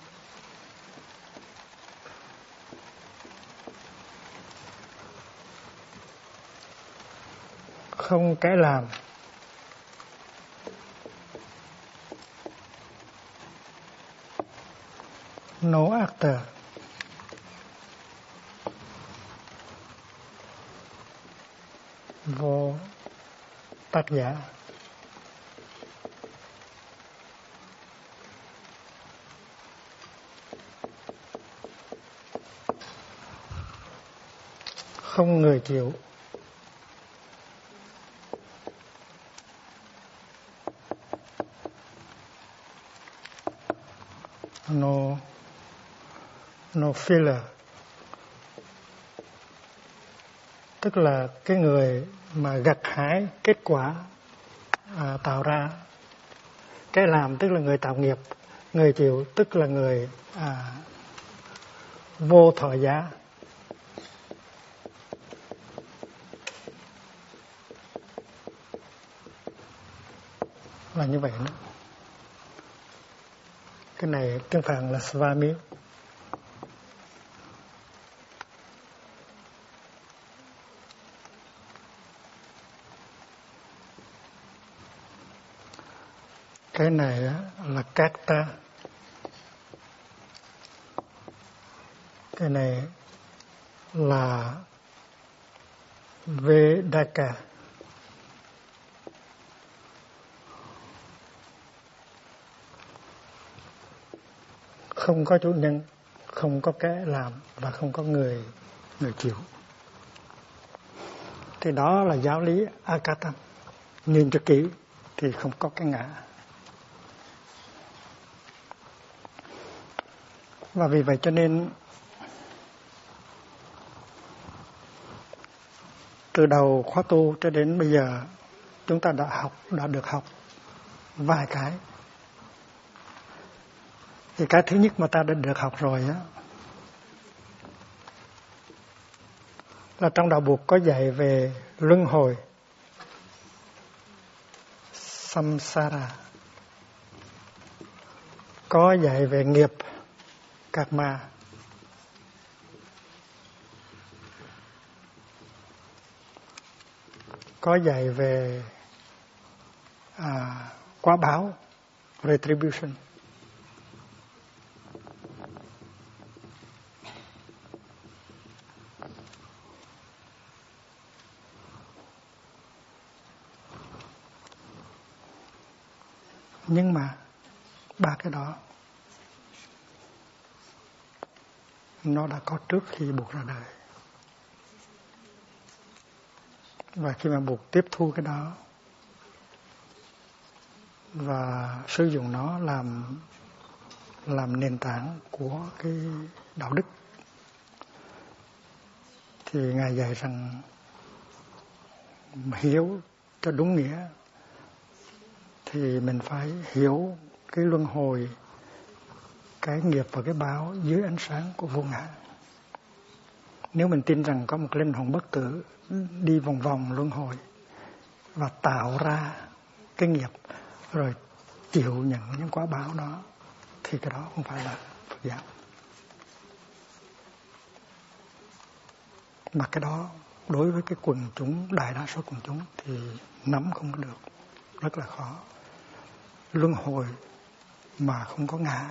Không kẻ làm. No actor. Vô tác giả. Không người chịu. No filler. Tức là cái người mà gặt hái kết quả tạo ra. Cái làm tức là người tạo nghiệp. Người chịu tức là người vô thọ giá. Là như vậy đó. Cái này tiếng Phạn là Svami. Cái này là Karta. Cái này là Vedaka. không có chủ nhân, không có kẻ làm và không có người chịu. Thì đó là giáo lý Akatan. Nhìn cho kỹ thì không có cái ngã. Và vì vậy cho nên từ đầu khóa tu cho đến bây giờ chúng ta đã được học vài cái. Thì cái thứ nhất mà ta đã được học rồi á là trong đạo Phật có dạy về luân hồi, samsara, có dạy về nghiệp, karma, có dạy về quả báo, retribution. Nhưng mà ba cái đó nó đã có trước khi Bụt ra đời. Và khi mà Bụt tiếp thu cái đó và sử dụng nó làm nền tảng của cái đạo đức, thì Ngài dạy rằng hiểu cho đúng nghĩa thì mình phải hiểu cái luân hồi, cái nghiệp và cái báo dưới ánh sáng của vô ngã. Nếu mình tin rằng có một linh hồn bất tử đi vòng vòng luân hồi và tạo ra cái nghiệp rồi chịu nhận những quả báo đó, thì cái đó không phải là Phật giáo. Mà cái đó đối với cái quần chúng, đại đa số quần chúng thì nắm không có được, rất là khó. Luân hồi mà không có ngã,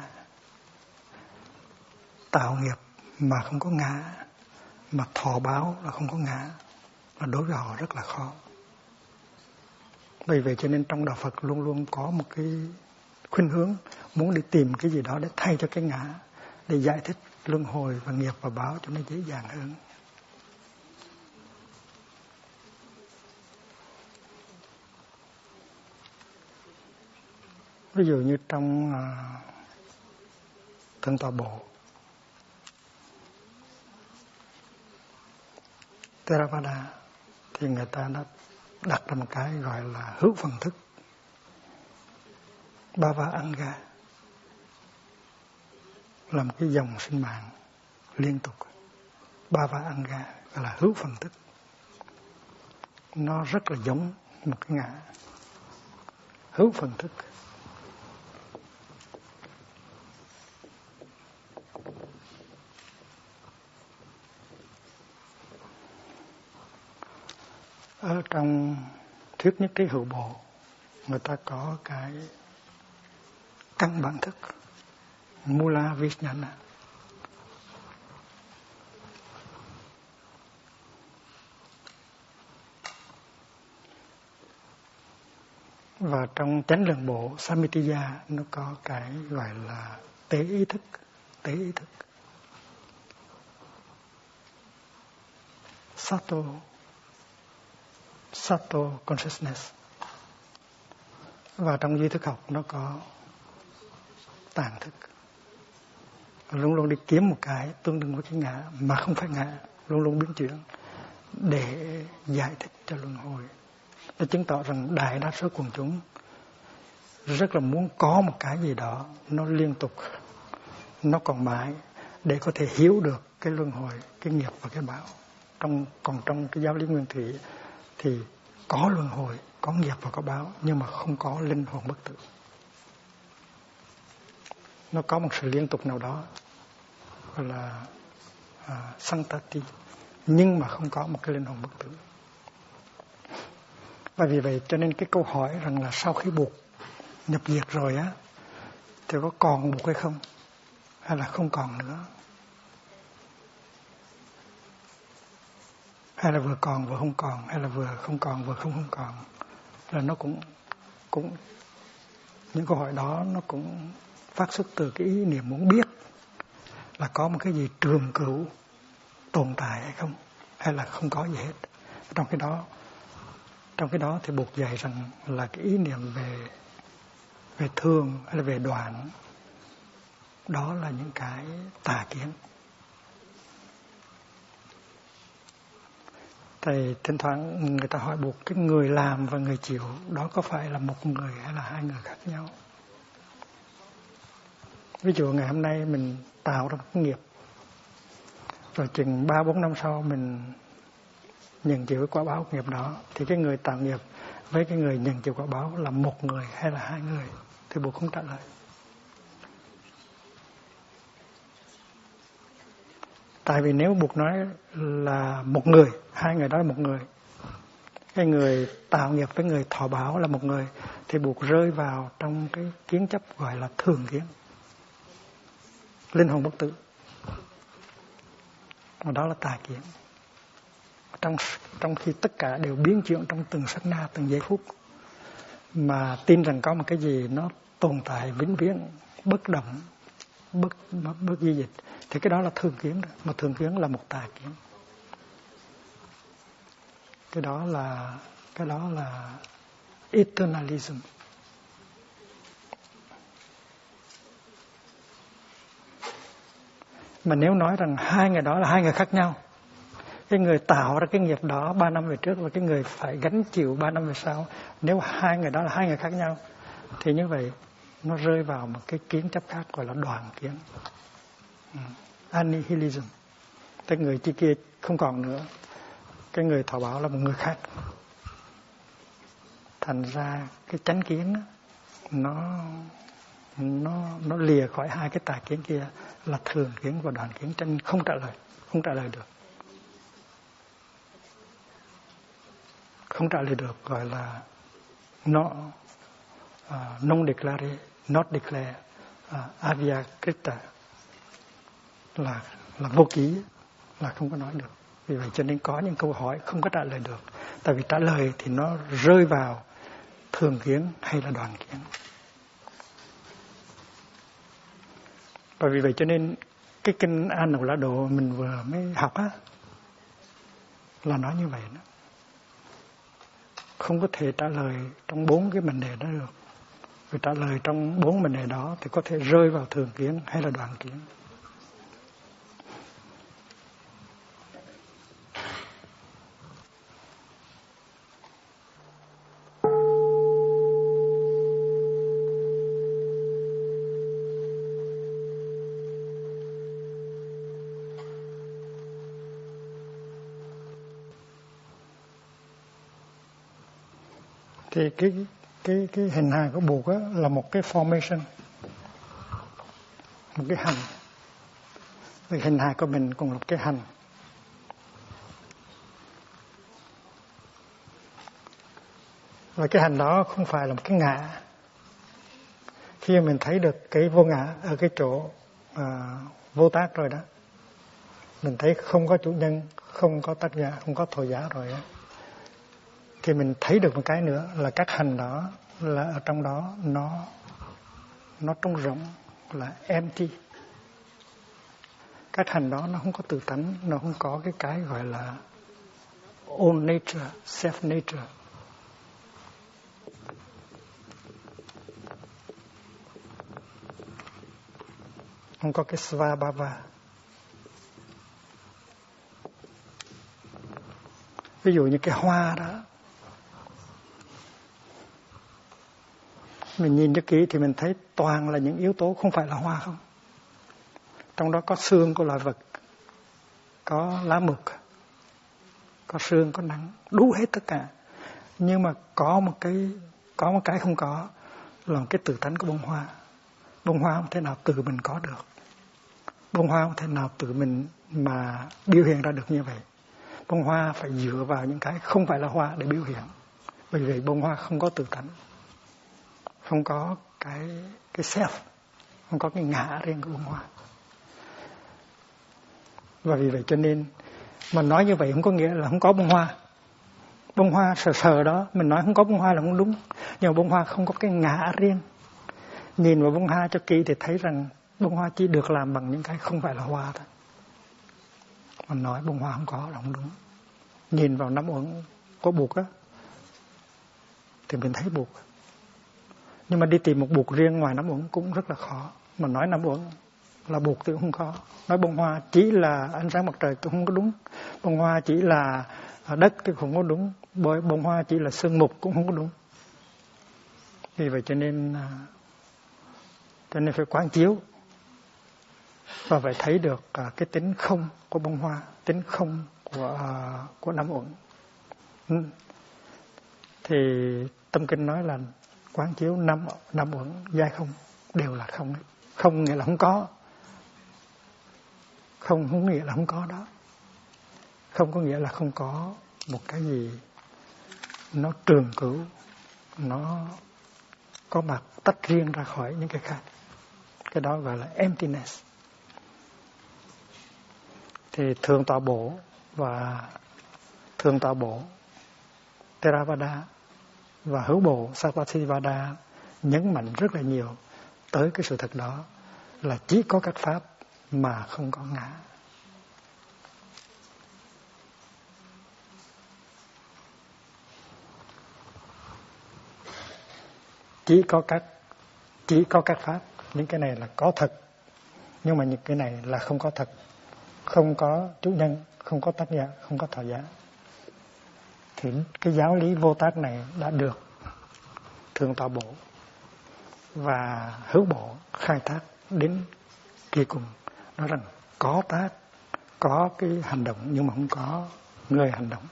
tạo nghiệp mà không có ngã, mà thọ báo là không có ngã, và đối với họ rất là khó. Bởi vậy cho nên trong đạo Phật luôn luôn có một cái khuynh hướng muốn đi tìm cái gì đó để thay cho cái ngã, để giải thích luân hồi và nghiệp và báo cho nó dễ dàng hơn. Ví dụ như trong Thân Tọa Bộ, Theravada, thì người ta đã đặt ra một cái gọi là hữu phần thức, Bhava Anga, là một cái dòng sinh mạng liên tục. Bhava Anga gọi là hữu phần thức. Nó rất là giống một cái ngã. Hữu phần thức. Ở trong thuyết nhất trí hữu bộ, người ta có cái căn bản thức, Mula Vijnana. Và trong chánh lượng bộ Samitya nó có cái gọi là tế ý thức, tế ý thức. Sato consciousness. Và trong duy thức học nó có tàng thức. Luôn luôn đi kiếm một cái tương đương với cái ngã mà không phải ngã, luôn luôn biến chuyển để giải thích cho luân hồi. Nó chứng tỏ rằng đại đa số quần chúng rất là muốn có một cái gì đó nó liên tục, nó còn mãi, để có thể hiểu được cái luân hồi, cái nghiệp và cái báo. Còn trong cái giáo lý nguyên thủy thì có luân hồi, có nghiệp và có báo, nhưng mà không có linh hồn bất tử. Nó có một sự liên tục nào đó gọi là Santati, nhưng mà không có một cái linh hồn bất tử. Và vì vậy cho nên cái câu hỏi rằng là sau khi Bụt nhập diệt rồi á, thì có còn Bụt hay không, hay là không còn nữa, hay là vừa còn vừa không còn, hay là vừa không còn vừa không còn, là nó cũng những câu hỏi đó nó cũng phát xuất từ cái ý niệm muốn biết là có một cái gì trường cửu tồn tại hay không, hay là không có gì hết. Trong cái đó thì buộc dạy rằng là cái ý niệm về thương hay là về đoạn, đó là những cái tà kiến. Thì thỉnh thoảng người ta hỏi buộc cái người làm và người chịu đó có phải là một người hay là hai người khác nhau. Ví dụ ngày hôm nay mình tạo ra một cái nghiệp, rồi chừng 3-4 năm sau mình nhận chịu cái quả báo nghiệp đó, thì cái người tạo nghiệp với cái người nhận chịu quả báo là một người hay là hai người, thì Bụt không trả lời. Tại vì nếu Bụt nói là một người, hai người đó là một người, cái người tạo nghiệp với người thọ báo là một người, thì Bụt rơi vào trong cái kiến chấp gọi là thường kiến, linh hồn bất tử, và đó là tà kiến. Trong khi tất cả đều biến chuyển trong từng sát na, từng giây phút, mà tin rằng có một cái gì nó tồn tại vĩnh viễn, bất động, bất di dịch, thì cái đó là thường kiến. Mà thường kiến là một tà kiến. Cái đó là eternalism. Mà nếu nói rằng hai người đó là hai người khác nhau, cái người tạo ra cái nghiệp đó 3 năm về trước và cái người phải gánh chịu 3 năm về sau, nếu hai người đó là hai người khác nhau, thì như vậy nó rơi vào một cái kiến chấp khác gọi là đoàn kiến, annihilism. Cái người kia không còn nữa, cái người thọ báo là một người khác. Thành ra cái chánh kiến đó, nó lìa khỏi hai cái tà kiến kia là thường kiến và đoàn kiến, cho nên không trả lời được. Không trả lời được gọi là non declare, not declare, avyakrita, là vô ký, là không có nói được. Vì vậy cho nên có những câu hỏi không có trả lời được. Tại vì trả lời thì nó rơi vào thường kiến hay là đoàn kiến. Và vì vậy cho nên cái kinh A Nậu La Độ mình vừa mới học á, là nói như vậy đó. Không có thể trả lời trong 4 cái vấn đề đó được. Vì trả lời trong 4 vấn đề đó thì có thể rơi vào thường kiến hay là đoàn kiến. Thì cái hình hài của Bụt á là một cái formation, một cái hành. Vì hình hài của mình cũng là một cái hành. Và cái hành đó không phải là một cái ngã. Khi mình thấy được cái vô ngã ở cái chỗ vô tác rồi đó, mình thấy không có chủ nhân, không có tác giả, không có thọ giả rồi đó, thì mình thấy được một cái nữa là các hành đó là ở trong đó nó trống rỗng, là empty. Các hành đó nó không có tự tánh, nó không có cái gọi là own nature, self nature. Không có cái svabhava. Ví dụ như cái hoa đó, mình nhìn cho kỹ thì mình thấy toàn là những yếu tố không phải là hoa không. Trong đó có xương của loài vật, có lá mực, có sương, có nắng, đủ hết tất cả. Nhưng mà có một cái không có là cái tự tánh của bông hoa. Bông hoa không thể nào tự mình có được. Bông hoa không thể nào tự mình mà biểu hiện ra được như vậy. Bông hoa phải dựa vào những cái không phải là hoa để biểu hiện. Bởi vì bông hoa không có tự tánh, không có cái self, không có cái ngã riêng của bông hoa. Và vì vậy cho nên mà nói như vậy không có nghĩa là không có bông hoa. Bông hoa sờ đó, mình nói không có bông hoa là không đúng. Nhưng mà bông hoa không có cái ngã riêng. Nhìn vào bông hoa cho kỹ thì thấy rằng Bông hoa chỉ được làm bằng những cái không phải là hoa thôi. Mà nói bông hoa không có là không đúng. Nhìn vào nắm uẩn có buộc á thì mình thấy buộc. Nhưng mà đi tìm một buộc riêng ngoài nắm uẩn cũng rất là khó. Mà nói nắm uẩn là buộc thì cũng không có. Nói bông hoa chỉ là ánh sáng mặt trời thì không có đúng. Bông hoa chỉ là đất thì không có đúng. Bông hoa chỉ là sương mục cũng không có đúng. Vì vậy cho nên phải quán chiếu và phải thấy được cái tính không của bông hoa, tính không của nắm uẩn. Thì tâm kinh nói là quán chiếu năm uẩn giai không đều là không. Không nghĩa là không có. Không nghĩa là không có đó. Không có nghĩa là không có một cái gì nó trường cửu, nó có mặt tách riêng ra khỏi những cái khác. Cái đó gọi là emptiness. Thì Thượng Tọa Bổ và Thượng Tọa Bổ Theravada và Hữu Bổ Sarvastivada nhấn mạnh rất là nhiều tới cái sự thật đó là chỉ có các pháp mà không có ngã. Chỉ có các pháp, những cái này là có thật, nhưng mà những cái này là không có thật, không có chủ nhân, không có tác giả, không có thọ giả. Thì cái giáo lý vô tác này đã được Thượng Tọa Bổ và Hữu Bổ khai thác đến kỳ cùng, nói rằng có tác, có cái hành động nhưng mà không có người hành động.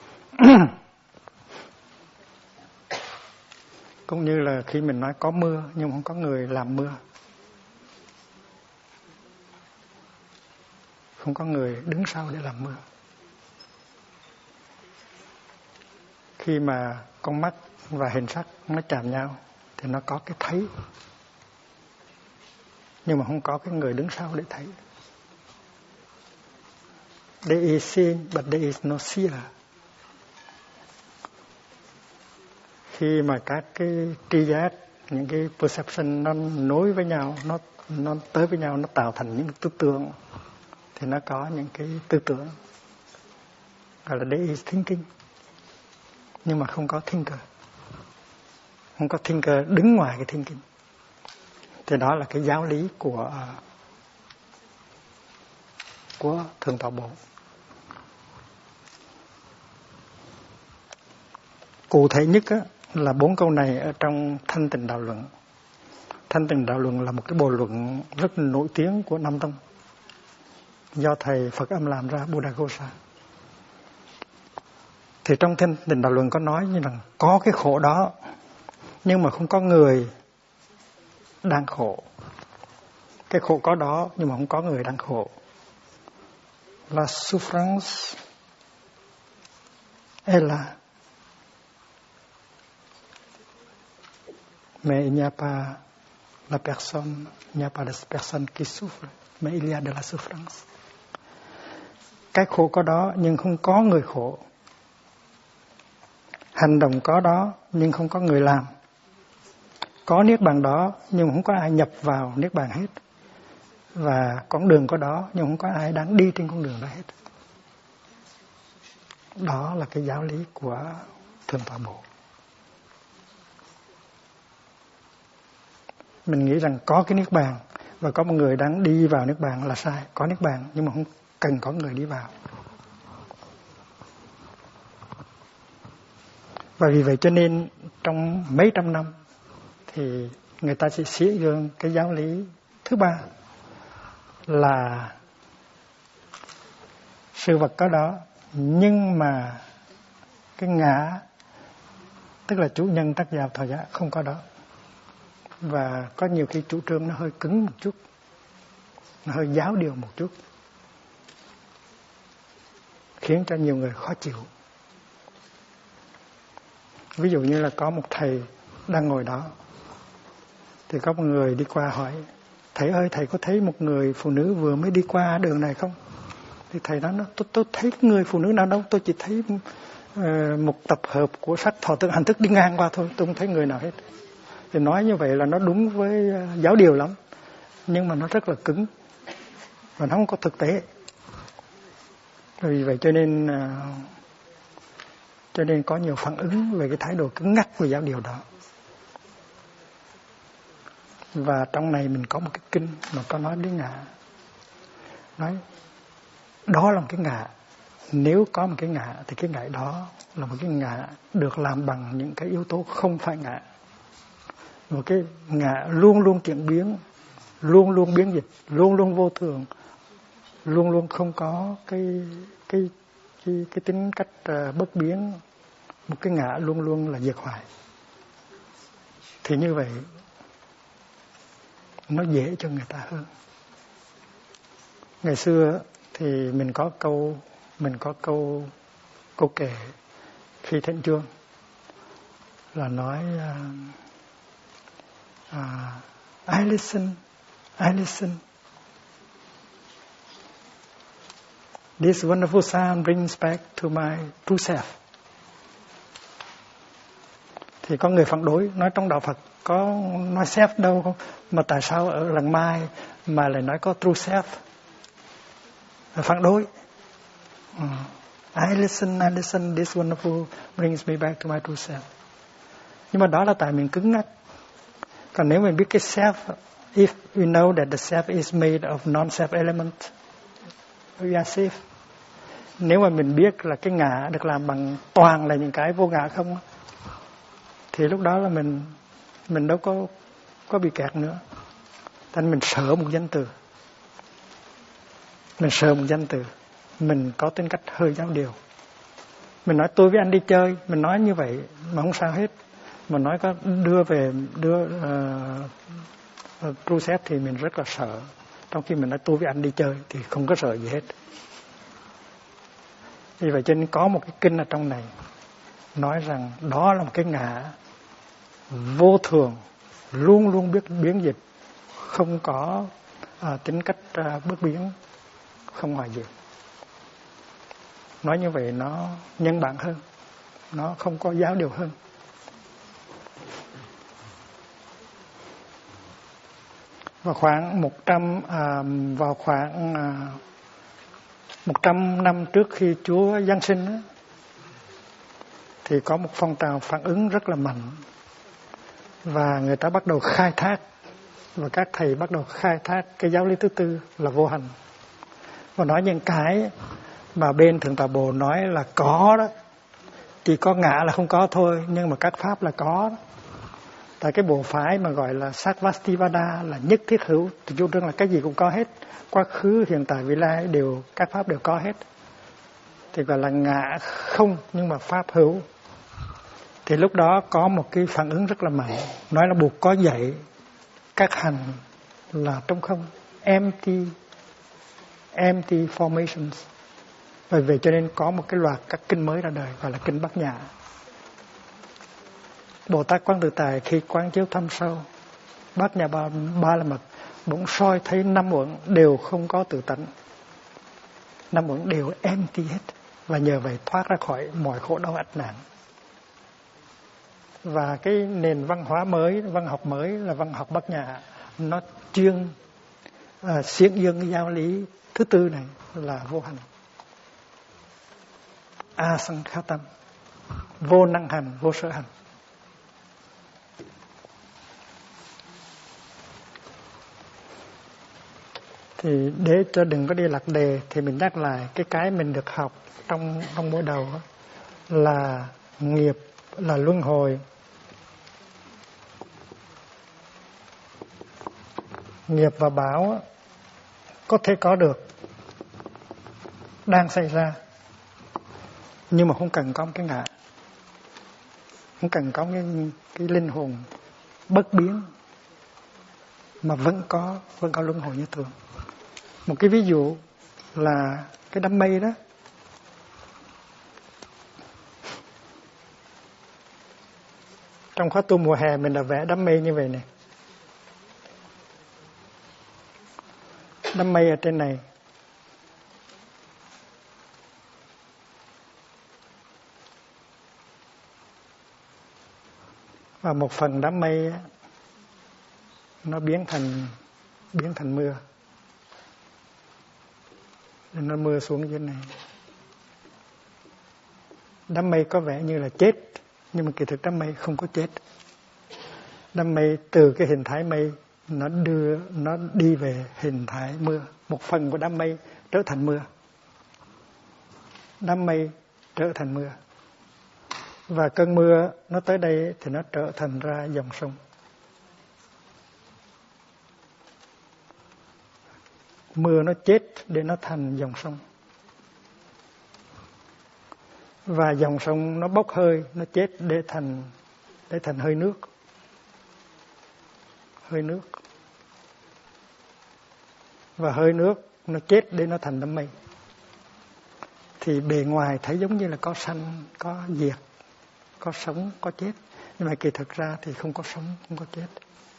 Cũng như là khi mình nói có mưa nhưng không có người làm mưa, không có người đứng sau để làm mưa. Khi mà con mắt và hình sắc nó chạm nhau thì nó có cái thấy, nhưng mà không có cái người đứng sau để thấy. There is seeing but there is no seer. Khi mà các cái tri giác, những cái perception nó nối với nhau, nó tới với nhau, nó tạo thành những tư tưởng, thì nó có những cái tư tưởng gọi là there is thinking, nhưng mà không có thinker, không có thinker đứng ngoài cái thinking. Thì đó là cái giáo lý của Thượng Tọa Bổ. Cụ thể nhất á, là 4 câu này ở trong Thanh Tịnh Đạo Luận. Thanh Tịnh Đạo Luận là một cái bộ luận rất nổi tiếng của Nam Tông, do thầy Phật Âm làm ra, Buddhaghosa. Thì trong Thanh Tịnh Đạo Luận có nói như rằng có cái khổ đó, nhưng mà không có người đang khổ. Cái khổ có đó, nhưng mà không có người đang khổ. La souffrance est là mais il n'y a pas la personne, il n'y a pas de personne qui souffre, mais il y a de la souffrance. Cái khổ có đó nhưng không có người khổ. Hành động có đó nhưng không có người làm. Có niết bàn đó nhưng không có ai nhập vào niết bàn hết. Và con đường có đó nhưng không có ai đang đi trên con đường đó hết. Đó là cái giáo lý của Thượng Tọa Bổ. Mình nghĩ rằng có cái niết bàn và có một người đang đi vào niết bàn là sai. Có niết bàn nhưng mà không cần có người đi vào. Và vì vậy cho nên trong mấy trăm năm thì người ta sẽ xía gương cái giáo lý thứ ba là sự vật có đó, nhưng mà cái ngã, tức là chủ nhân tác giả thọ giả không có đó. Và có nhiều khi chủ trương nó hơi cứng một chút, nó hơi giáo điều một chút, khiến cho nhiều người khó chịu. Ví dụ như là có một thầy đang ngồi đó, thì có một người đi qua hỏi: thầy ơi, thầy có thấy một người phụ nữ vừa mới đi qua đường này không? Thì thầy nói: tôi thấy người phụ nữ nào đâu, tôi chỉ thấy một tập hợp của sắc thọ tưởng hành thức đi ngang qua thôi, tôi không thấy người nào hết. Thì nói như vậy là nó đúng với giáo điều lắm. nhưng mà nó rất là cứng và nó không có thực tế. Vì vậy cho nên có nhiều phản ứng về cái thái độ cứng ngắc của giáo điều đó. Và trong này mình có một cái kinh mà có nói đến ngã. Nói đó là một cái ngã. Nếu có một cái ngã thì cái ngã đó là một cái ngã được làm bằng những cái yếu tố không phải ngã. Một cái ngã luôn luôn chuyển biến, luôn luôn biến dịch, luôn luôn vô thường, luôn luôn không có cái tính cách bất biến. Một cái ngã luôn luôn là diệt hoại. Thì như vậy nó dễ cho người ta hơn. Ngày xưa thì mình có câu kể khi thỉnh chuông là nói I listen. This wonderful sound brings back to my true self. Thì có người phản đối, nói trong đạo Phật có nói self đâu không, mà tại sao ở Làng Mai mà lại nói có true self? Phản đối. I listen, this wonderful brings me back to my true self. Nhưng mà đó là tại mình cứng ngắc. Còn nếu mình biết cái self, if we know that the self is made of non-self element, we are safe. Nếu mà mình biết là cái ngã được làm bằng toàn là những cái vô ngã không, thì lúc đó là mình đâu có bị kẹt nữa. Thành mình sợ một danh từ. Mình có tính cách hơi giáo điều. Mình nói tôi với anh đi chơi, mình nói như vậy mà không sao hết. Mà nói có đưa true self thì mình rất là sợ. Trong khi mình nói tôi với anh đi chơi thì không có sợ gì hết. Vì vậy cho nên có một cái kinh ở trong này nói rằng đó là một cái ngã vô thường, luôn luôn biết biến dịch, không có tính cách bất biến, không hoài diệu. Nói như vậy nó nhân bản hơn, nó không có giáo điều hơn. Vào khoảng 100 năm trước khi Chúa Giáng sinh thì có một phong trào phản ứng rất là mạnh, và người ta bắt đầu khai thác, và các thầy bắt đầu khai thác cái giáo lý thứ tư là vô hành, và nói những cái mà bên Thượng Tọa Bồ nói là có đó, chỉ có ngã là không có thôi, nhưng mà các pháp là có đó. Tại cái bộ phái mà gọi là Sarvastivada là nhất thiết hữu, thì chủ trương là cái gì cũng có hết, quá khứ, hiện tại, vị lai đều, các pháp đều có hết, thì gọi là ngã không nhưng mà pháp hữu. Thì lúc đó có một cái phản ứng rất là mạnh, nói là buộc có dạy các hành là trống không, empty formations. Bởi vậy cho nên có một cái loạt các kinh mới ra đời gọi là kinh Bát Nhã. Bồ Tát Quán Tự Tại khi quán chiếu thâm sâu Bát Nhã ba la mật, bỗng soi thấy năm uẩn đều không có tự tánh, năm uẩn đều empty hết, và nhờ vậy thoát ra khỏi mọi khổ đau ách nạn. Và cái nền văn hóa mới, văn học mới là văn học Bát Nhã, nó chuyên xiển dương cái giáo lý thứ tư này là vô hành, asankhatam, vô năng hành, vô sở hành. Thì để cho đừng có đi lạc đề thì mình nhắc lại cái mình được học trong mỗi đầu là nghiệp là luân hồi, nghiệp và báo có thể có được, đang xảy ra, nhưng mà không cần có một cái ngã, không cần có cái linh hồn bất biến, mà vẫn có luân hồi như thường. Một cái ví dụ là cái đám mây đó. Trong khóa tu mùa hè mình đã vẽ đám mây như vậy này. Đám mây ở trên này. Và một phần đám mây nó biến thành biến thành mưa. Nên nó mưa xuống dưới này. Đám mây có vẻ như là chết, nhưng mà kỳ thực đám mây không có chết. Đám mây từ cái hình thái mây nó đi về hình thái mưa. Một phần của đám mây trở thành mưa. Đám mây trở thành mưa. Và cơn mưa nó tới đây thì nó trở thành ra dòng sông. Mưa nó chết để nó thành dòng sông. Và dòng sông nó bốc hơi, nó chết để thành hơi nước. Hơi nước. Và hơi nước nó chết để nó thành đám mây. Thì bề ngoài thấy giống như là có sanh, có diệt, có sống, có chết. Nhưng mà kỳ thực ra thì không có sống, không có chết.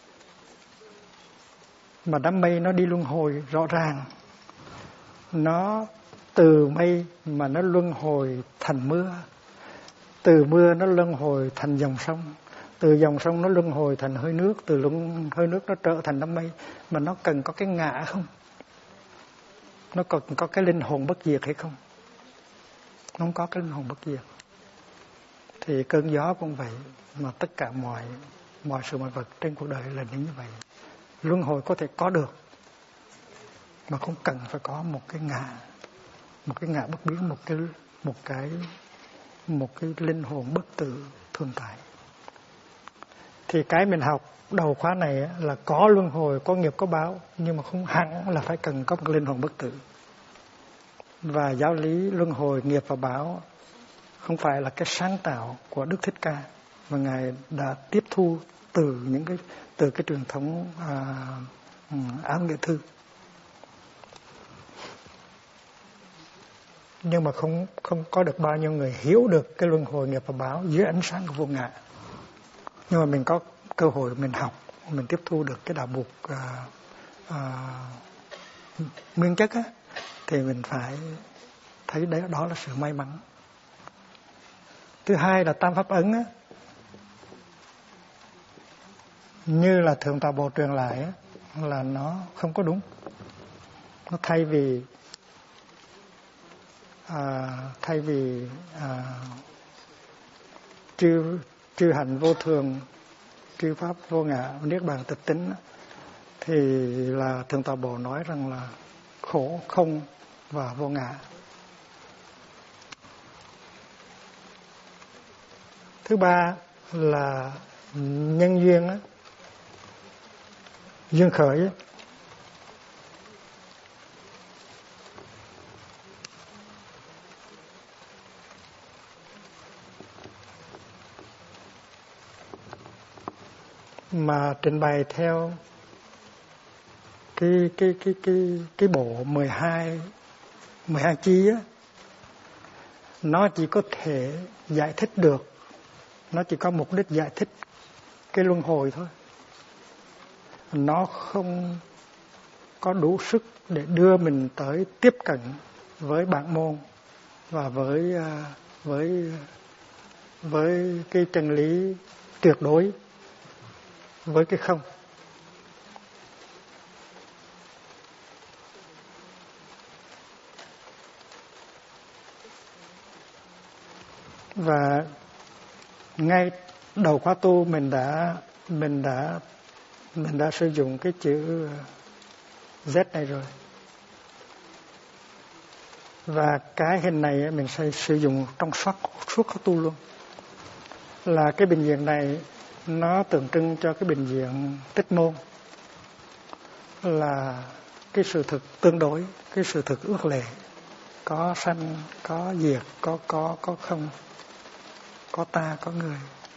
Mà đám mây nó đi luân hồi rõ ràng. Nó từ mây mà nó luân hồi thành mưa. Từ mưa nó luân hồi thành dòng sông. Từ dòng sông nó luân hồi thành hơi nước. Từ hơi nước nó trở thành đám mây. Mà nó cần có cái ngã không? Nó cần có cái linh hồn bất diệt hay không? Nó không có cái linh hồn bất diệt. Thì cơn gió cũng vậy. Mà tất cả mọi sự mọi vật trên cuộc đời là như vậy. Luân hồi có thể có được, mà không cần phải có một cái ngã bất biến, một cái linh hồn bất tử thường tại. Thì cái mình học đầu khóa này là có luân hồi, có nghiệp, có báo, nhưng mà không hẳn là phải cần có một linh hồn bất tử. Và giáo lý luân hồi, nghiệp và báo không phải là cái sáng tạo của Đức Thích Ca, mà Ngài đã tiếp thu từ cái truyền thống Áo Nghĩa Thư. Nhưng mà không có được bao nhiêu người hiểu được cái luân hồi, nghiệp và báo dưới ánh sáng của vô ngã. Nhưng mà mình có cơ hội mình học, mình tiếp thu được cái đạo buộc nguyên chất á, thì mình phải thấy đấy, đó là sự may mắn. Thứ hai là Tam Pháp Ấn á, như là Thượng Tọa Bộ truyền lại á, là nó không có đúng. Nó thay vì trừ hành vô thường, trừ pháp vô ngã, niết bàn tịch tính, thì là Thượng Tọa Bộ nói rằng là khổ, không và vô ngã. Thứ ba là nhân duyên á, duyên khởi á. Mà trình bày theo cái bộ 12 chi á, nó chỉ có thể giải thích được, nó chỉ có mục đích giải thích cái luân hồi thôi. Nó không có đủ sức để đưa mình tới tiếp cận với bản môn và với cái chân lý tuyệt đối, với cái không. Và ngay đầu khóa tu mình đã sử dụng cái chữ Z này rồi. Và cái hình này mình sẽ sử dụng trong suốt khóa tu luôn. Là cái bình diện này nó tượng trưng cho cái bình diện tích môn, là cái sự thực tương đối, cái sự thực ước lệ, có sanh, có diệt, có không, có ta, có người.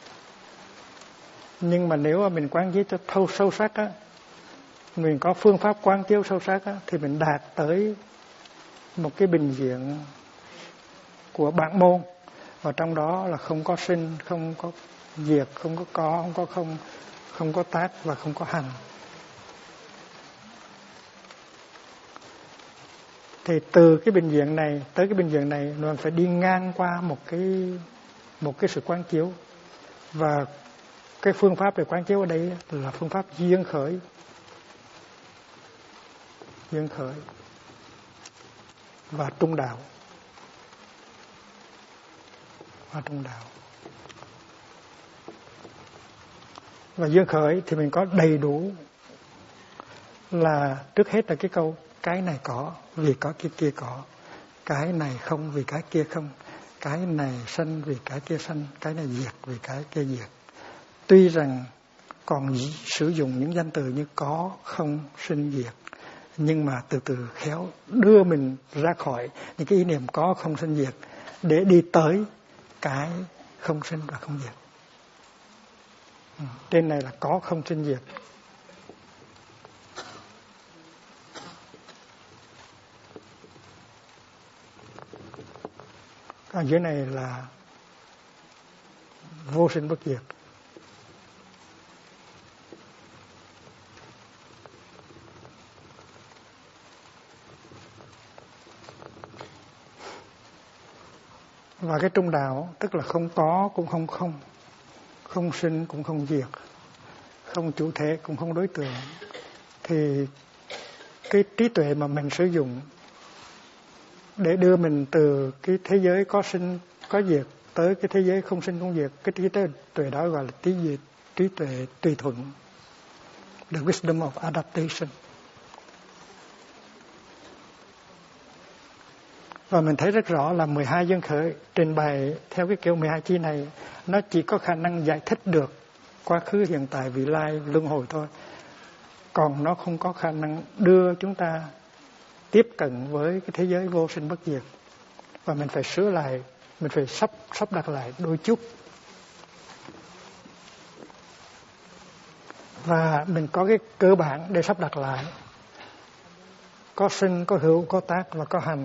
Nhưng mà nếu mà mình quán chiếu cho sâu sắc á, mình có phương pháp quán chiếu sâu sắc á, thì mình đạt tới một cái bình diện của bản môn, và trong đó là không có sinh, không có diệt, không có không, không có tác và không có hành. Thì từ cái bình diện này tới cái bình diện này, mình phải đi ngang qua một cái sự quán chiếu. Và cái phương pháp để quán chiếu ở đây là phương pháp duyên khởi. duyên khởi và trung đạo. Và duyên khởi thì mình có đầy đủ, là trước hết là cái câu cái này có vì có cái kia có, cái này không vì cái kia không, cái này sanh vì cái kia sanh, cái này diệt vì cái kia diệt. Tuy rằng còn sử dụng những danh từ như có, không, sinh, diệt, nhưng mà từ từ khéo đưa mình ra khỏi những cái ý niệm có, không, sinh, diệt để đi tới cái không sinh và không diệt. Trên này là có, không, sinh, diệt. Ở dưới này là vô sinh bất diệt. Và cái trung đạo tức là không có cũng không không, không sinh cũng không diệt, không chủ thể cũng không đối tượng. Thì cái trí tuệ mà mình sử dụng để đưa mình từ cái thế giới có sinh có diệt tới cái thế giới không sinh không diệt, cái trí tuệ đó gọi là trí tuệ tùy thuận, the wisdom of adaptation. Và mình thấy rất rõ là 12 duyên khởi trình bày theo cái kiểu 12 chi này, nó chỉ có khả năng giải thích được quá khứ, hiện tại, vị lai, luân hồi thôi. Còn nó không có khả năng đưa chúng ta tiếp cận với cái thế giới vô sinh bất diệt. Và mình phải sửa lại, mình phải sắp đặt lại đôi chút. Và mình có cái cơ bản để sắp đặt lại. Có sinh, có hữu, có tác và có hành.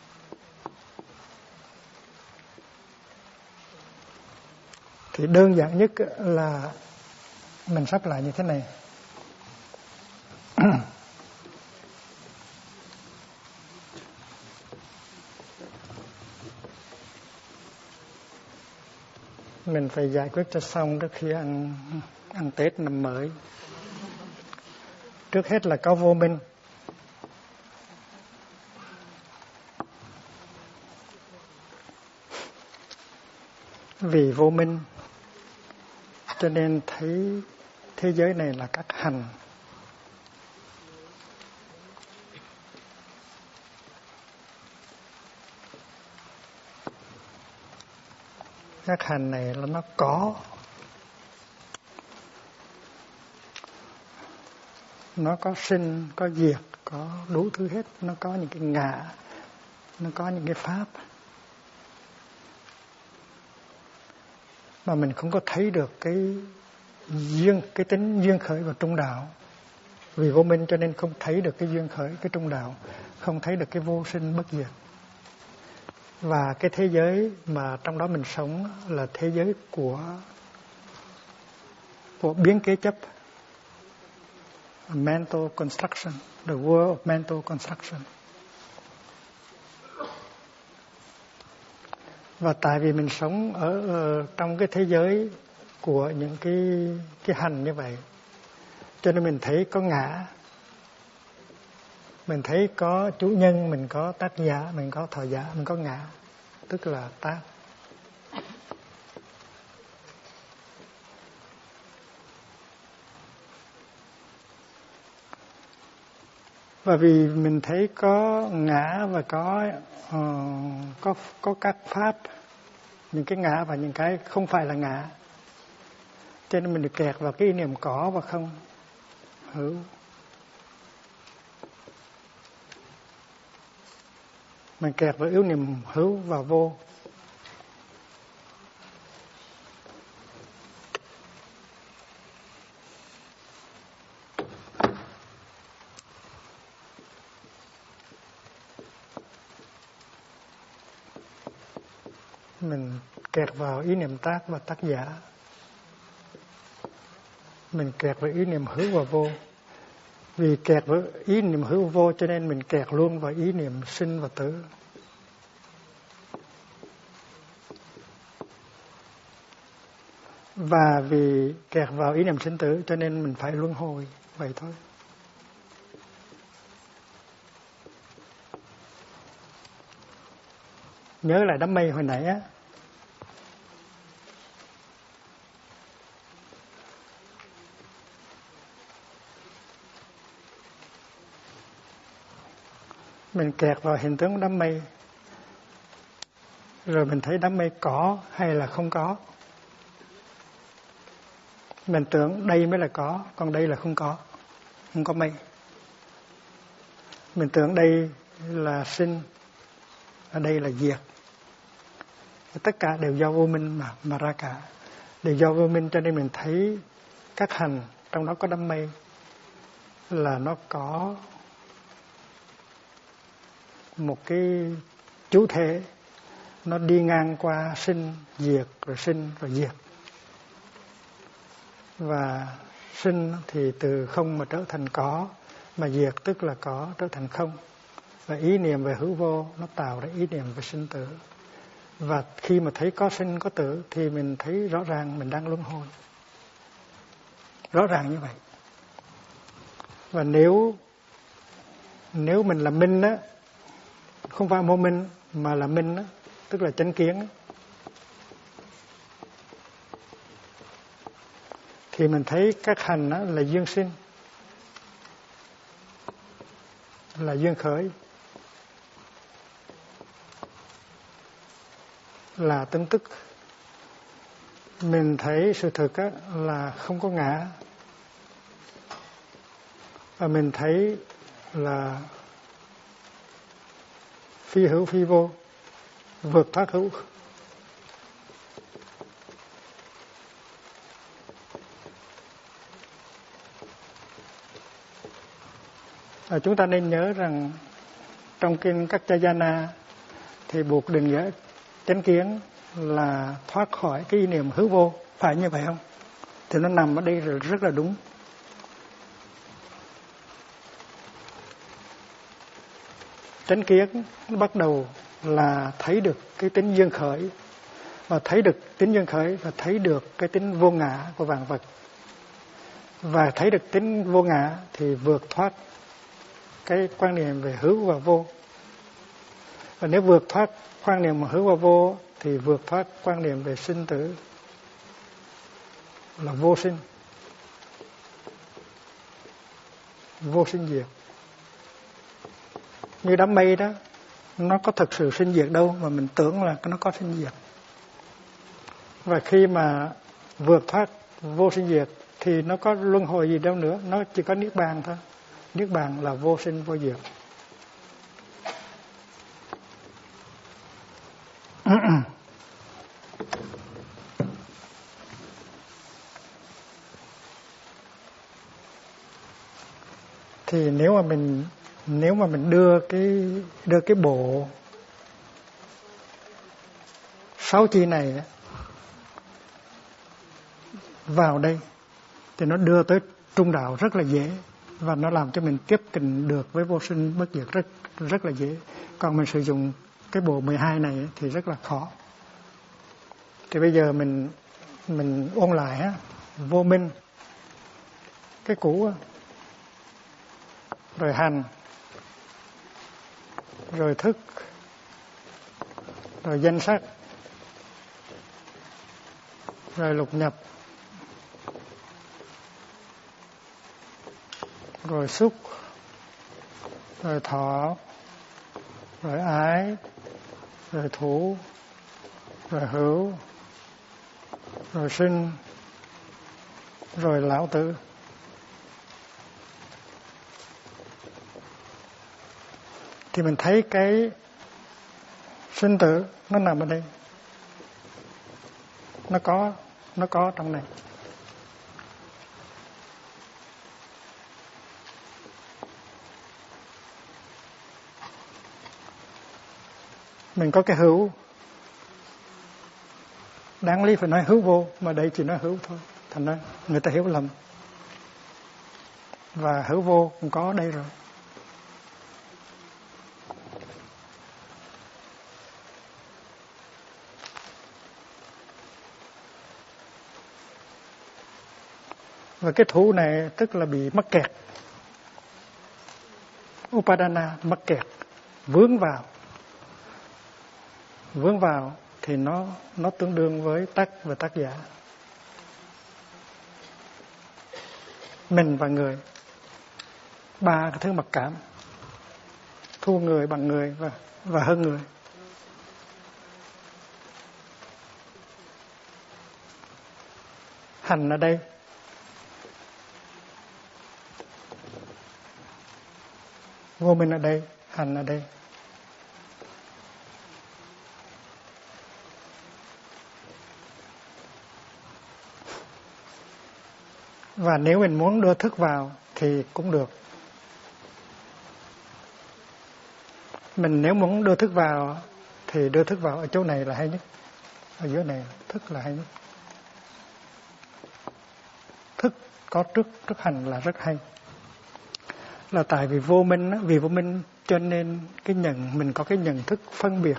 Thì đơn giản nhất là mình sắp lại như thế này. Mình phải giải quyết cho xong trước khi ăn Tết năm mới. Trước hết là có vô minh. Vì vô minh cho nên thấy thế giới này là các hành. Các hành này là nó có. Nó có sinh, có diệt, có đủ thứ hết. Nó có những cái ngã, nó có những cái pháp. Mà mình không có thấy được cái tính duyên khởi và trung đạo. Vì vô minh cho nên không thấy được cái duyên khởi, cái trung đạo, không thấy được cái vô sinh bất diệt. Và cái thế giới mà trong đó mình sống là thế giới của biến kế chấp, mental construction, the world of mental construction. Và tại vì mình sống ở trong cái thế giới của những cái hành như vậy, cho nên mình thấy có ngã, mình thấy có chủ nhân, mình có tác giả, mình có thọ giả, mình có ngã, tức là tác. Và vì mình thấy có ngã và có các pháp, những cái ngã và những cái không phải là ngã, cho nên mình được kẹt vào cái ý niệm có và không, hữu. Mình kẹt vào ý niệm hữu và vô. Mình kẹt vào ý niệm tác và tác giả. Mình kẹt vào ý niệm hữu và vô. Vì kẹt với ý niệm hữu và vô cho nên mình kẹt luôn vào ý niệm sinh và tử. Và vì kẹt vào ý niệm sinh tử cho nên mình phải luân hồi. Vậy thôi. nhớ lại đám mây hồi nãy á. Mình kẹt vào hiện tượng đám mây, rồi mình thấy đám mây có hay là không có. Mình tưởng đây mới là có, còn đây là không có mây. Mình tưởng đây là sinh, ở đây là diệt. Tất cả đều do vô minh mà ra cả. Đều do vô minh, cho nên mình thấy các hành, trong đó có đám mây, là nó có một cái chủ thể, nó đi ngang qua sinh, diệt, rồi sinh, rồi diệt. Và sinh thì từ không mà trở thành có, mà diệt tức là có trở thành không. Và ý niệm về hữu vô nó tạo ra ý niệm về sinh tử. Và khi mà thấy có sinh có tử thì mình thấy rõ ràng mình đang luân hồi. Rõ ràng như vậy. Và nếu mình là minh á, không phải mô minh mà là minh á, tức là chánh kiến á, thì mình thấy các hành á, là duyên sinh, là duyên khởi, là tương tức. Mình thấy sự thực á, là không có ngã, và mình thấy là phi hữu phi vô, vượt thoát hữu. Chúng ta nên nhớ rằng trong kinh Kaccayana thì buộc định nghĩa chánh kiến là thoát khỏi cái ý niệm hữu vô, phải như vậy không? Thì nó nằm ở đây rồi, rất là đúng. Chánh kiến nó bắt đầu là thấy được cái tính duyên khởi, và thấy được tính duyên khởi và thấy được cái tính vô ngã của vạn vật. Và thấy được tính vô ngã thì vượt thoát cái quan niệm về hữu và vô. Và nếu vượt thoát quan niệm hữu và vô thì vượt thoát quan niệm về sinh tử, là vô sinh, vô sinh diệt. Như đám mây đó, nó có thực sự sinh diệt đâu mà mình tưởng là nó có sinh diệt. Và khi mà vượt thoát vô sinh diệt thì nó có luân hồi gì đâu nữa, nó chỉ có niết bàn thôi. Niết bàn là vô sinh vô diệt. Thì nếu mà mình đưa cái bộ 6 chi này vào đây thì nó đưa tới trung đạo rất là dễ, và nó làm cho mình tiếp cận được với vô sinh bất diệt rất là dễ. Còn mình sử dụng cái bộ 12 này thì rất là khó. Thì bây giờ mình ôn lại á, vô minh, cái cũ á, rồi hành, rồi thức, rồi danh sắc, rồi lục nhập, rồi xúc, rồi thọ, rồi ái, rồi thủ, rồi hữu, rồi sinh, rồi lão tử. Thì mình thấy cái sinh tử nó nằm ở đây, nó có trong này. Mình có cái hữu, đáng lý phải nói hữu vô, mà đây chỉ nói hữu thôi, thành ra người ta hiểu lầm. Và hữu vô cũng có ở đây rồi. Và cái thủ này tức là bị mắc kẹt. Upadana, mắc kẹt, vướng vào. vướng vào thì nó tương đương với tác và tác giả. Mình và người, ba cái thứ mặc cảm, thua người, bằng người và hơn người. Hành ở đây vô minh ở đây, hành ở đây. Và nếu mình muốn đưa thức vào thì cũng được. Mình nếu muốn đưa thức vào thì đưa thức vào ở chỗ này là hay nhất. Ở giữa này thức là hay nhất. Thức có trước hành là rất hay. Là tại vì vô minh cho nên mình có cái nhận thức phân biệt.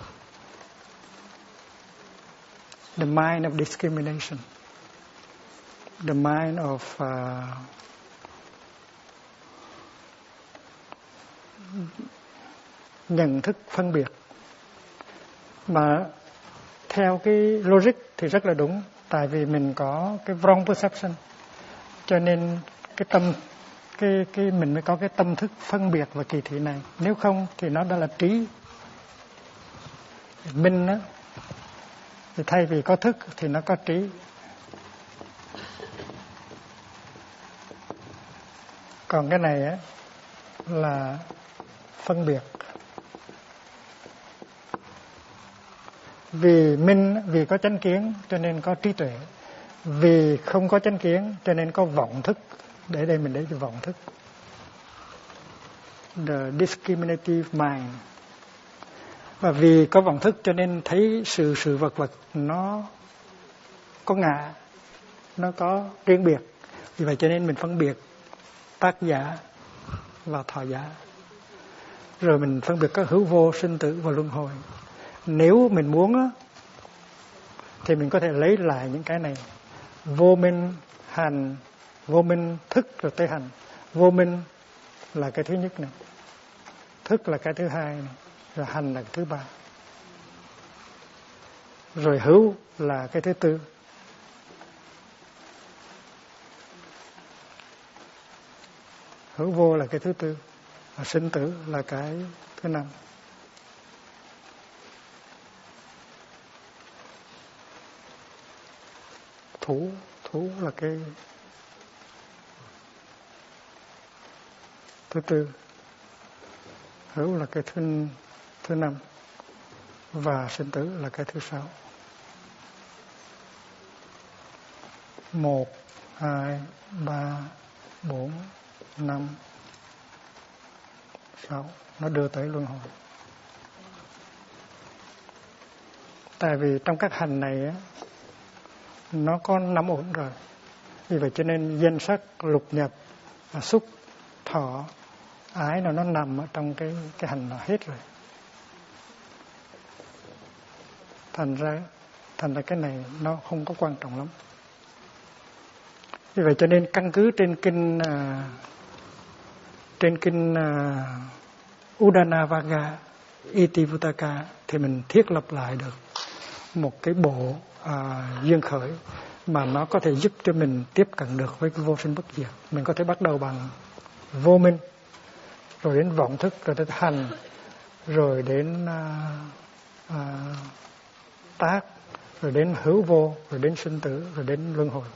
The mind of discrimination. The mind of nhận thức phân biệt. Mà theo cái logic thì rất là đúng. Tại vì mình có cái wrong perception. Cho nên mình mới có cái tâm thức phân biệt và kỳ thị này. Nếu không thì nó đã là trí. Minh á, thì thay vì có thức thì nó có trí. Còn cái này á là phân biệt. Vì có chánh kiến cho nên có trí tuệ. Vì không có chánh kiến cho nên có vọng thức. Để đây mình để cho vọng thức. The discriminative mind. Và vì có vọng thức cho nên thấy sự vật nó có ngã, nó có riêng biệt. Vì vậy cho nên mình phân biệt tác giả và thọ giả. Rồi mình phân biệt các hữu vô, sinh tử và luân hồi. Nếu mình muốn á, thì mình có thể lấy lại những cái này. Vô minh, hành, vô minh, thức rồi tới hành. Vô minh là cái thứ nhất này. Thức là cái thứ hai này. Rồi hành là cái thứ ba. Rồi hữu là cái thứ tư. Hữu vô là cái thứ tư. Và sinh tử là cái thứ năm. Thủ là cái thứ tư. Hữu là cái thứ năm. Và sinh tử là cái thứ sáu. 1, 2, 3, 4, 5, 6. Nó đưa tới luân hồi. Tại vì trong các hành này á, nó có 5 ổn rồi. Vì vậy cho nên danh sắc, lục nhập, xúc, thọ, ái nó nằm ở trong cái hành nó hết rồi. Thành ra cái này nó không có quan trọng lắm. Vì vậy cho nên căn cứ trên kinh Uddannavaga Itivuttaka thì mình thiết lập lại được một cái bộ duyên khởi mà nó có thể giúp cho mình tiếp cận được với cái vô sinh bất diệt. Mình có thể bắt đầu bằng vô minh, rồi đến vọng thức, rồi đến hành, rồi đến tác, rồi đến hữu vô, rồi đến sinh tử, rồi đến luân hồi.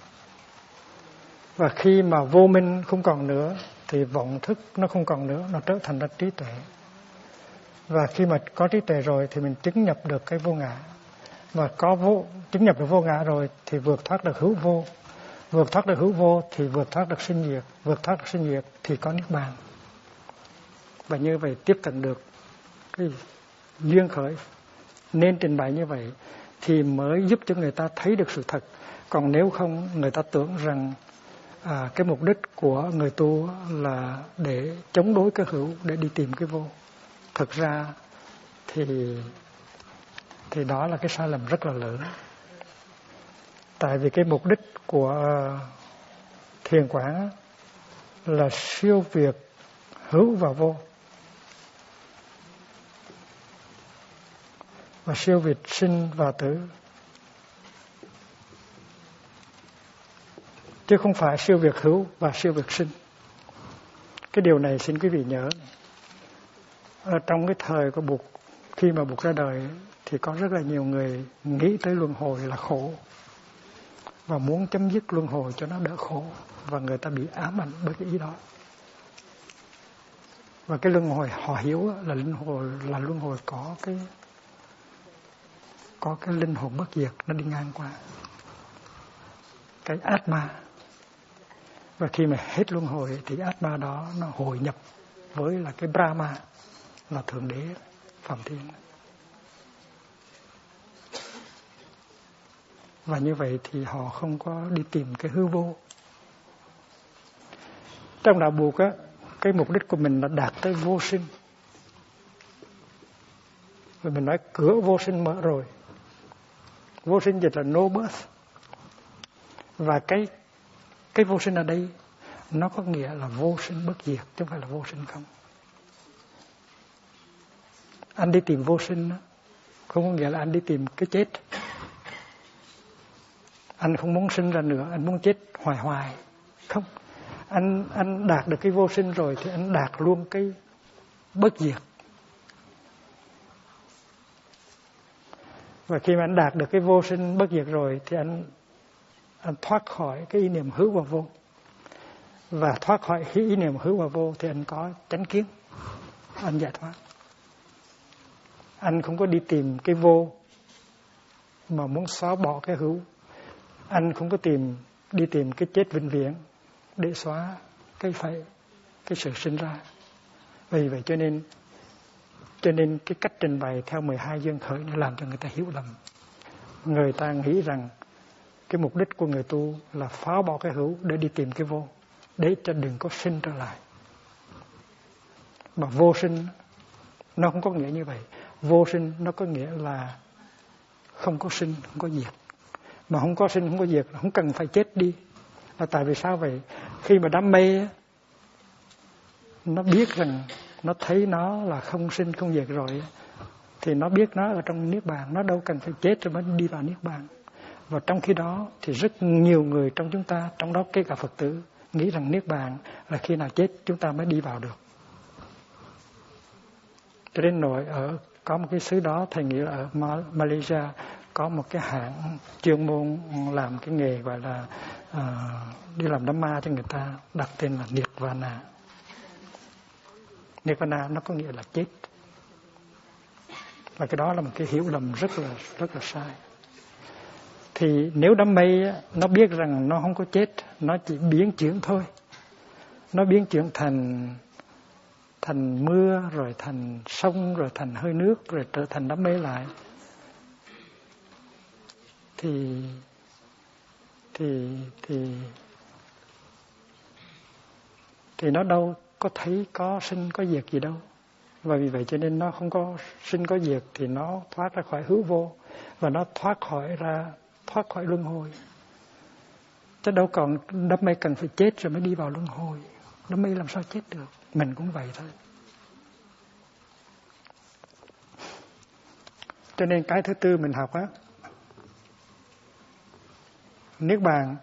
Và khi mà vô minh không còn nữa thì vọng thức nó không còn nữa, nó trở thành ra trí tuệ. Và khi mà có trí tuệ rồi thì mình chứng nhập được cái vô ngã. Và chứng nhập được vô ngã rồi thì vượt thoát được hữu vô. Vượt thoát được hữu vô thì vượt thoát được sinh diệt. Vượt thoát được sinh diệt thì có niết bàn. Và như vậy tiếp cận được cái duyên khởi. Nên trình bày như vậy thì mới giúp cho người ta thấy được sự thật. Còn nếu không, người ta tưởng rằng cái mục đích của người tu là để chống đối cái hữu, để đi tìm cái vô. Thực ra thì đó là cái sai lầm rất là lớn. Tại vì cái mục đích của thiền quán là siêu việt hữu và vô. và siêu việt sinh và tử, chứ không phải siêu việt hữu và siêu việt sinh. Cái điều này xin quý vị nhớ. Ở trong cái thời của Bụt, khi mà Bụt ra đời thì có rất là nhiều người nghĩ tới luân hồi là khổ và muốn chấm dứt luân hồi cho nó đỡ khổ, và người ta bị ám ảnh bởi cái ý đó. Và cái luân hồi họ hiểu là luân hồi có cái linh hồn bất diệt nó đi ngang qua, cái Atma. Và khi mà hết luân hồi thì Atma đó nó hội nhập với là cái Brahma, là Thượng Đế Phạm Thiên. Và như vậy thì họ không có đi tìm cái hư vô. Trong đạo Bụt á, cái mục đích của mình là đạt tới vô sinh. Và mình nói cửa vô sinh mở rồi. Vô sinh dịch là no birth. Và cái vô sinh ở đây nó có nghĩa là vô sinh bất diệt, chứ không phải là vô sinh không. Anh đi tìm vô sinh đó, không có nghĩa là anh đi tìm cái chết. Anh không muốn sinh ra nữa, anh muốn chết hoài hoài. Không, anh đạt được cái vô sinh rồi thì anh đạt luôn cái bất diệt. Và khi mà anh đạt được cái vô sinh bất diệt rồi thì anh thoát khỏi cái ý niệm hữu và vô. Và thoát khỏi cái ý niệm hữu và vô thì anh có chánh kiến, anh giải thoát. Anh không có đi tìm cái vô mà muốn xóa bỏ cái hữu. Anh không có đi tìm cái chết vĩnh viễn để xóa cái sự sinh ra. Vì vậy cho nên cái cách trình bày theo 12 duyên khởi nó làm cho người ta hiểu lầm. Người ta nghĩ rằng cái mục đích của người tu là phá bỏ cái hữu để đi tìm cái vô, để cho đừng có sinh trở lại. Mà vô sinh nó không có nghĩa như vậy. Vô sinh nó có nghĩa là không có sinh, không có diệt. Mà không có sinh, không có diệt, không cần phải chết đi. Là tại vì sao vậy? Khi mà đam mê nó biết rằng, nó thấy nó là không sinh không diệt rồi, thì nó biết nó ở trong Niết Bàn, nó đâu cần phải chết rồi mới đi vào Niết Bàn. Và trong khi đó thì rất nhiều người trong chúng ta, trong đó kể cả Phật tử, nghĩ rằng Niết Bàn là khi nào chết chúng ta mới đi vào được. Cho đến nỗi có một cái xứ đó, thầy nghĩ là ở Malaysia có một cái hãng chuyên môn làm cái nghề gọi là đi làm đám ma cho người ta, đặt tên là Nirvana. Nirvana nó có nghĩa là chết. Và cái đó là một cái hiểu lầm rất là sai. Thì nếu đám mây nó biết rằng nó không có chết, nó chỉ biến chuyển thôi. Nó biến chuyển thành mưa, rồi thành sông, rồi thành hơi nước, rồi trở thành đám mây lại. Thì nó đâu có thấy có sinh có diệt gì đâu. Và vì vậy cho nên nó không có sinh có diệt thì nó thoát ra khỏi hữu vô, và nó thoát khỏi luân hồi. Chứ đâu còn đám mây cần phải chết rồi mới đi vào luân hồi. Đám mây làm sao chết được? Mình cũng vậy thôi. Cho nên cái thứ tư mình học á, Niết Bàn,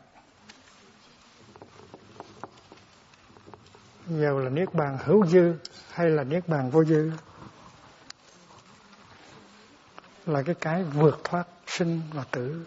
dù là Niết Bàn hữu dư hay là Niết Bàn vô dư, là cái vượt thoát sinh và tử.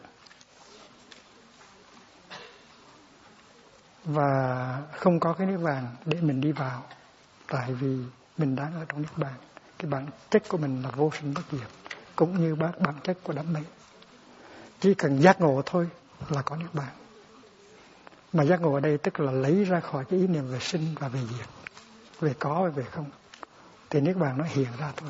Và không có cái Niết Bàn để mình đi vào, tại vì mình đang ở trong Niết Bàn. Cái bản chất của mình là vô sinh bất diệt, cũng như bản chất của đám mây. Chỉ cần giác ngộ thôi là có Niết Bàn. Mà giác ngộ ở đây tức là lấy ra khỏi cái ý niệm về sinh và về diệt, về có và về không, thì Niết Bàn nó hiện ra thôi.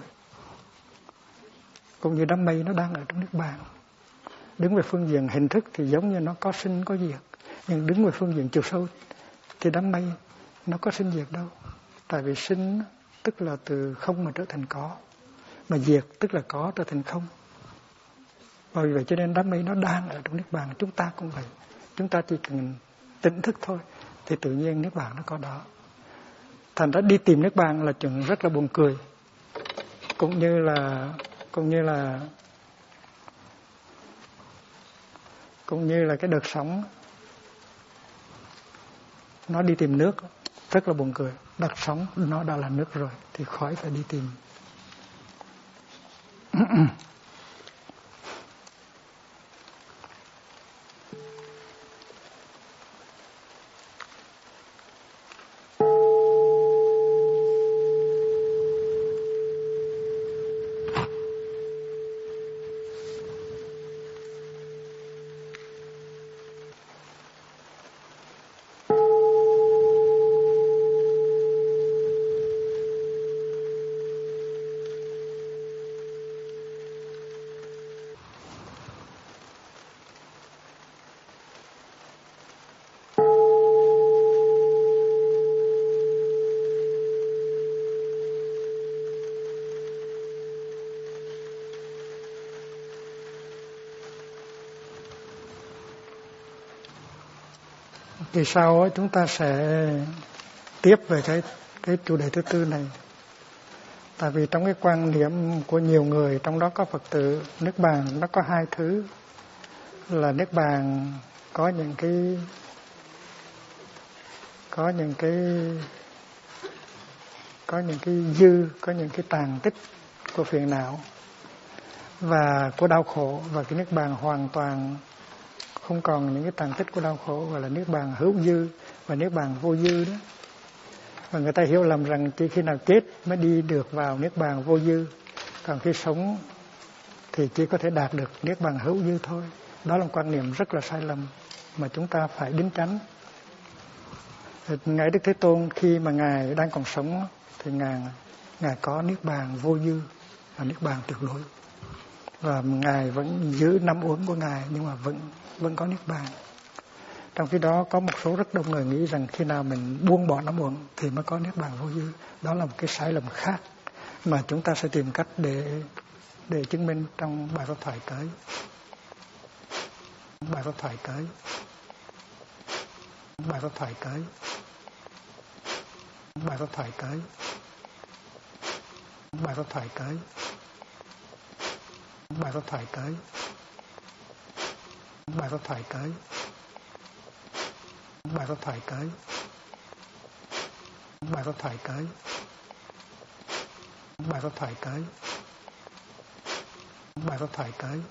Cũng như đám mây nó đang ở trong Niết Bàn. Đứng về phương diện hình thức thì giống như nó có sinh có diệt, nhưng đứng về phương diện chiều sâu thì đám mây nó có sinh diệt đâu. Tại vì sinh tức là từ không mà trở thành có, mà diệt tức là có trở thành không. Và vì vậy cho nên đám mây nó đang ở trong Niết Bàn. Chúng ta cũng vậy. Chúng ta chỉ cần tỉnh thức thôi thì tự nhiên Niết Bàn nó có đó. Thành ra đi tìm Niết Bàn là chuyện rất là buồn cười. Cũng như là cũng như là cái đợt sóng nó đi tìm nước, rất là buồn cười. Đợt sóng nó đã là nước rồi thì khỏi phải đi tìm. Vì sau chúng ta sẽ tiếp về cái chủ đề thứ tư này. Tại vì trong cái quan niệm của nhiều người, trong đó có Phật tử, Niết Bàn nó có hai thứ. Là Niết Bàn có những cái dư, có những cái tàn tích của phiền não và của đau khổ, và cái Niết Bàn hoàn toàn không còn những cái tàn tích của đau khổ, gọi là Niết Bàn hữu dư và Niết Bàn vô dư đó. Và người ta hiểu lầm rằng chỉ khi nào chết mới đi được vào Niết Bàn vô dư, còn khi sống thì chỉ có thể đạt được Niết Bàn hữu dư thôi. Đó là một quan niệm rất là sai lầm mà chúng ta phải đính tránh. Ngài Đức Thế Tôn khi mà Ngài đang còn sống thì Ngài có Niết Bàn vô dư và Niết Bàn tuyệt đối. Và Ngài vẫn giữ năm uẩn của Ngài nhưng mà vẫn có Niết Bàn. Trong khi đó có một số rất đông người nghĩ rằng khi nào mình buông bỏ năm uẩn thì mới có Niết Bàn vô dư. Đó là một cái sai lầm khác mà chúng ta sẽ tìm cách để chứng minh trong bài pháp thoại tới. Bài pháp thoại tới. Bài pháp thoại tới. Bài pháp thoại tới. Bài pháp thoại tới. Bài pháp thoại tới. Bài pháp thoại tới. Bài pháp thoại tới. Bài pháp thoại tới. Bài pháp thoại tới. Bài pháp thoại tới.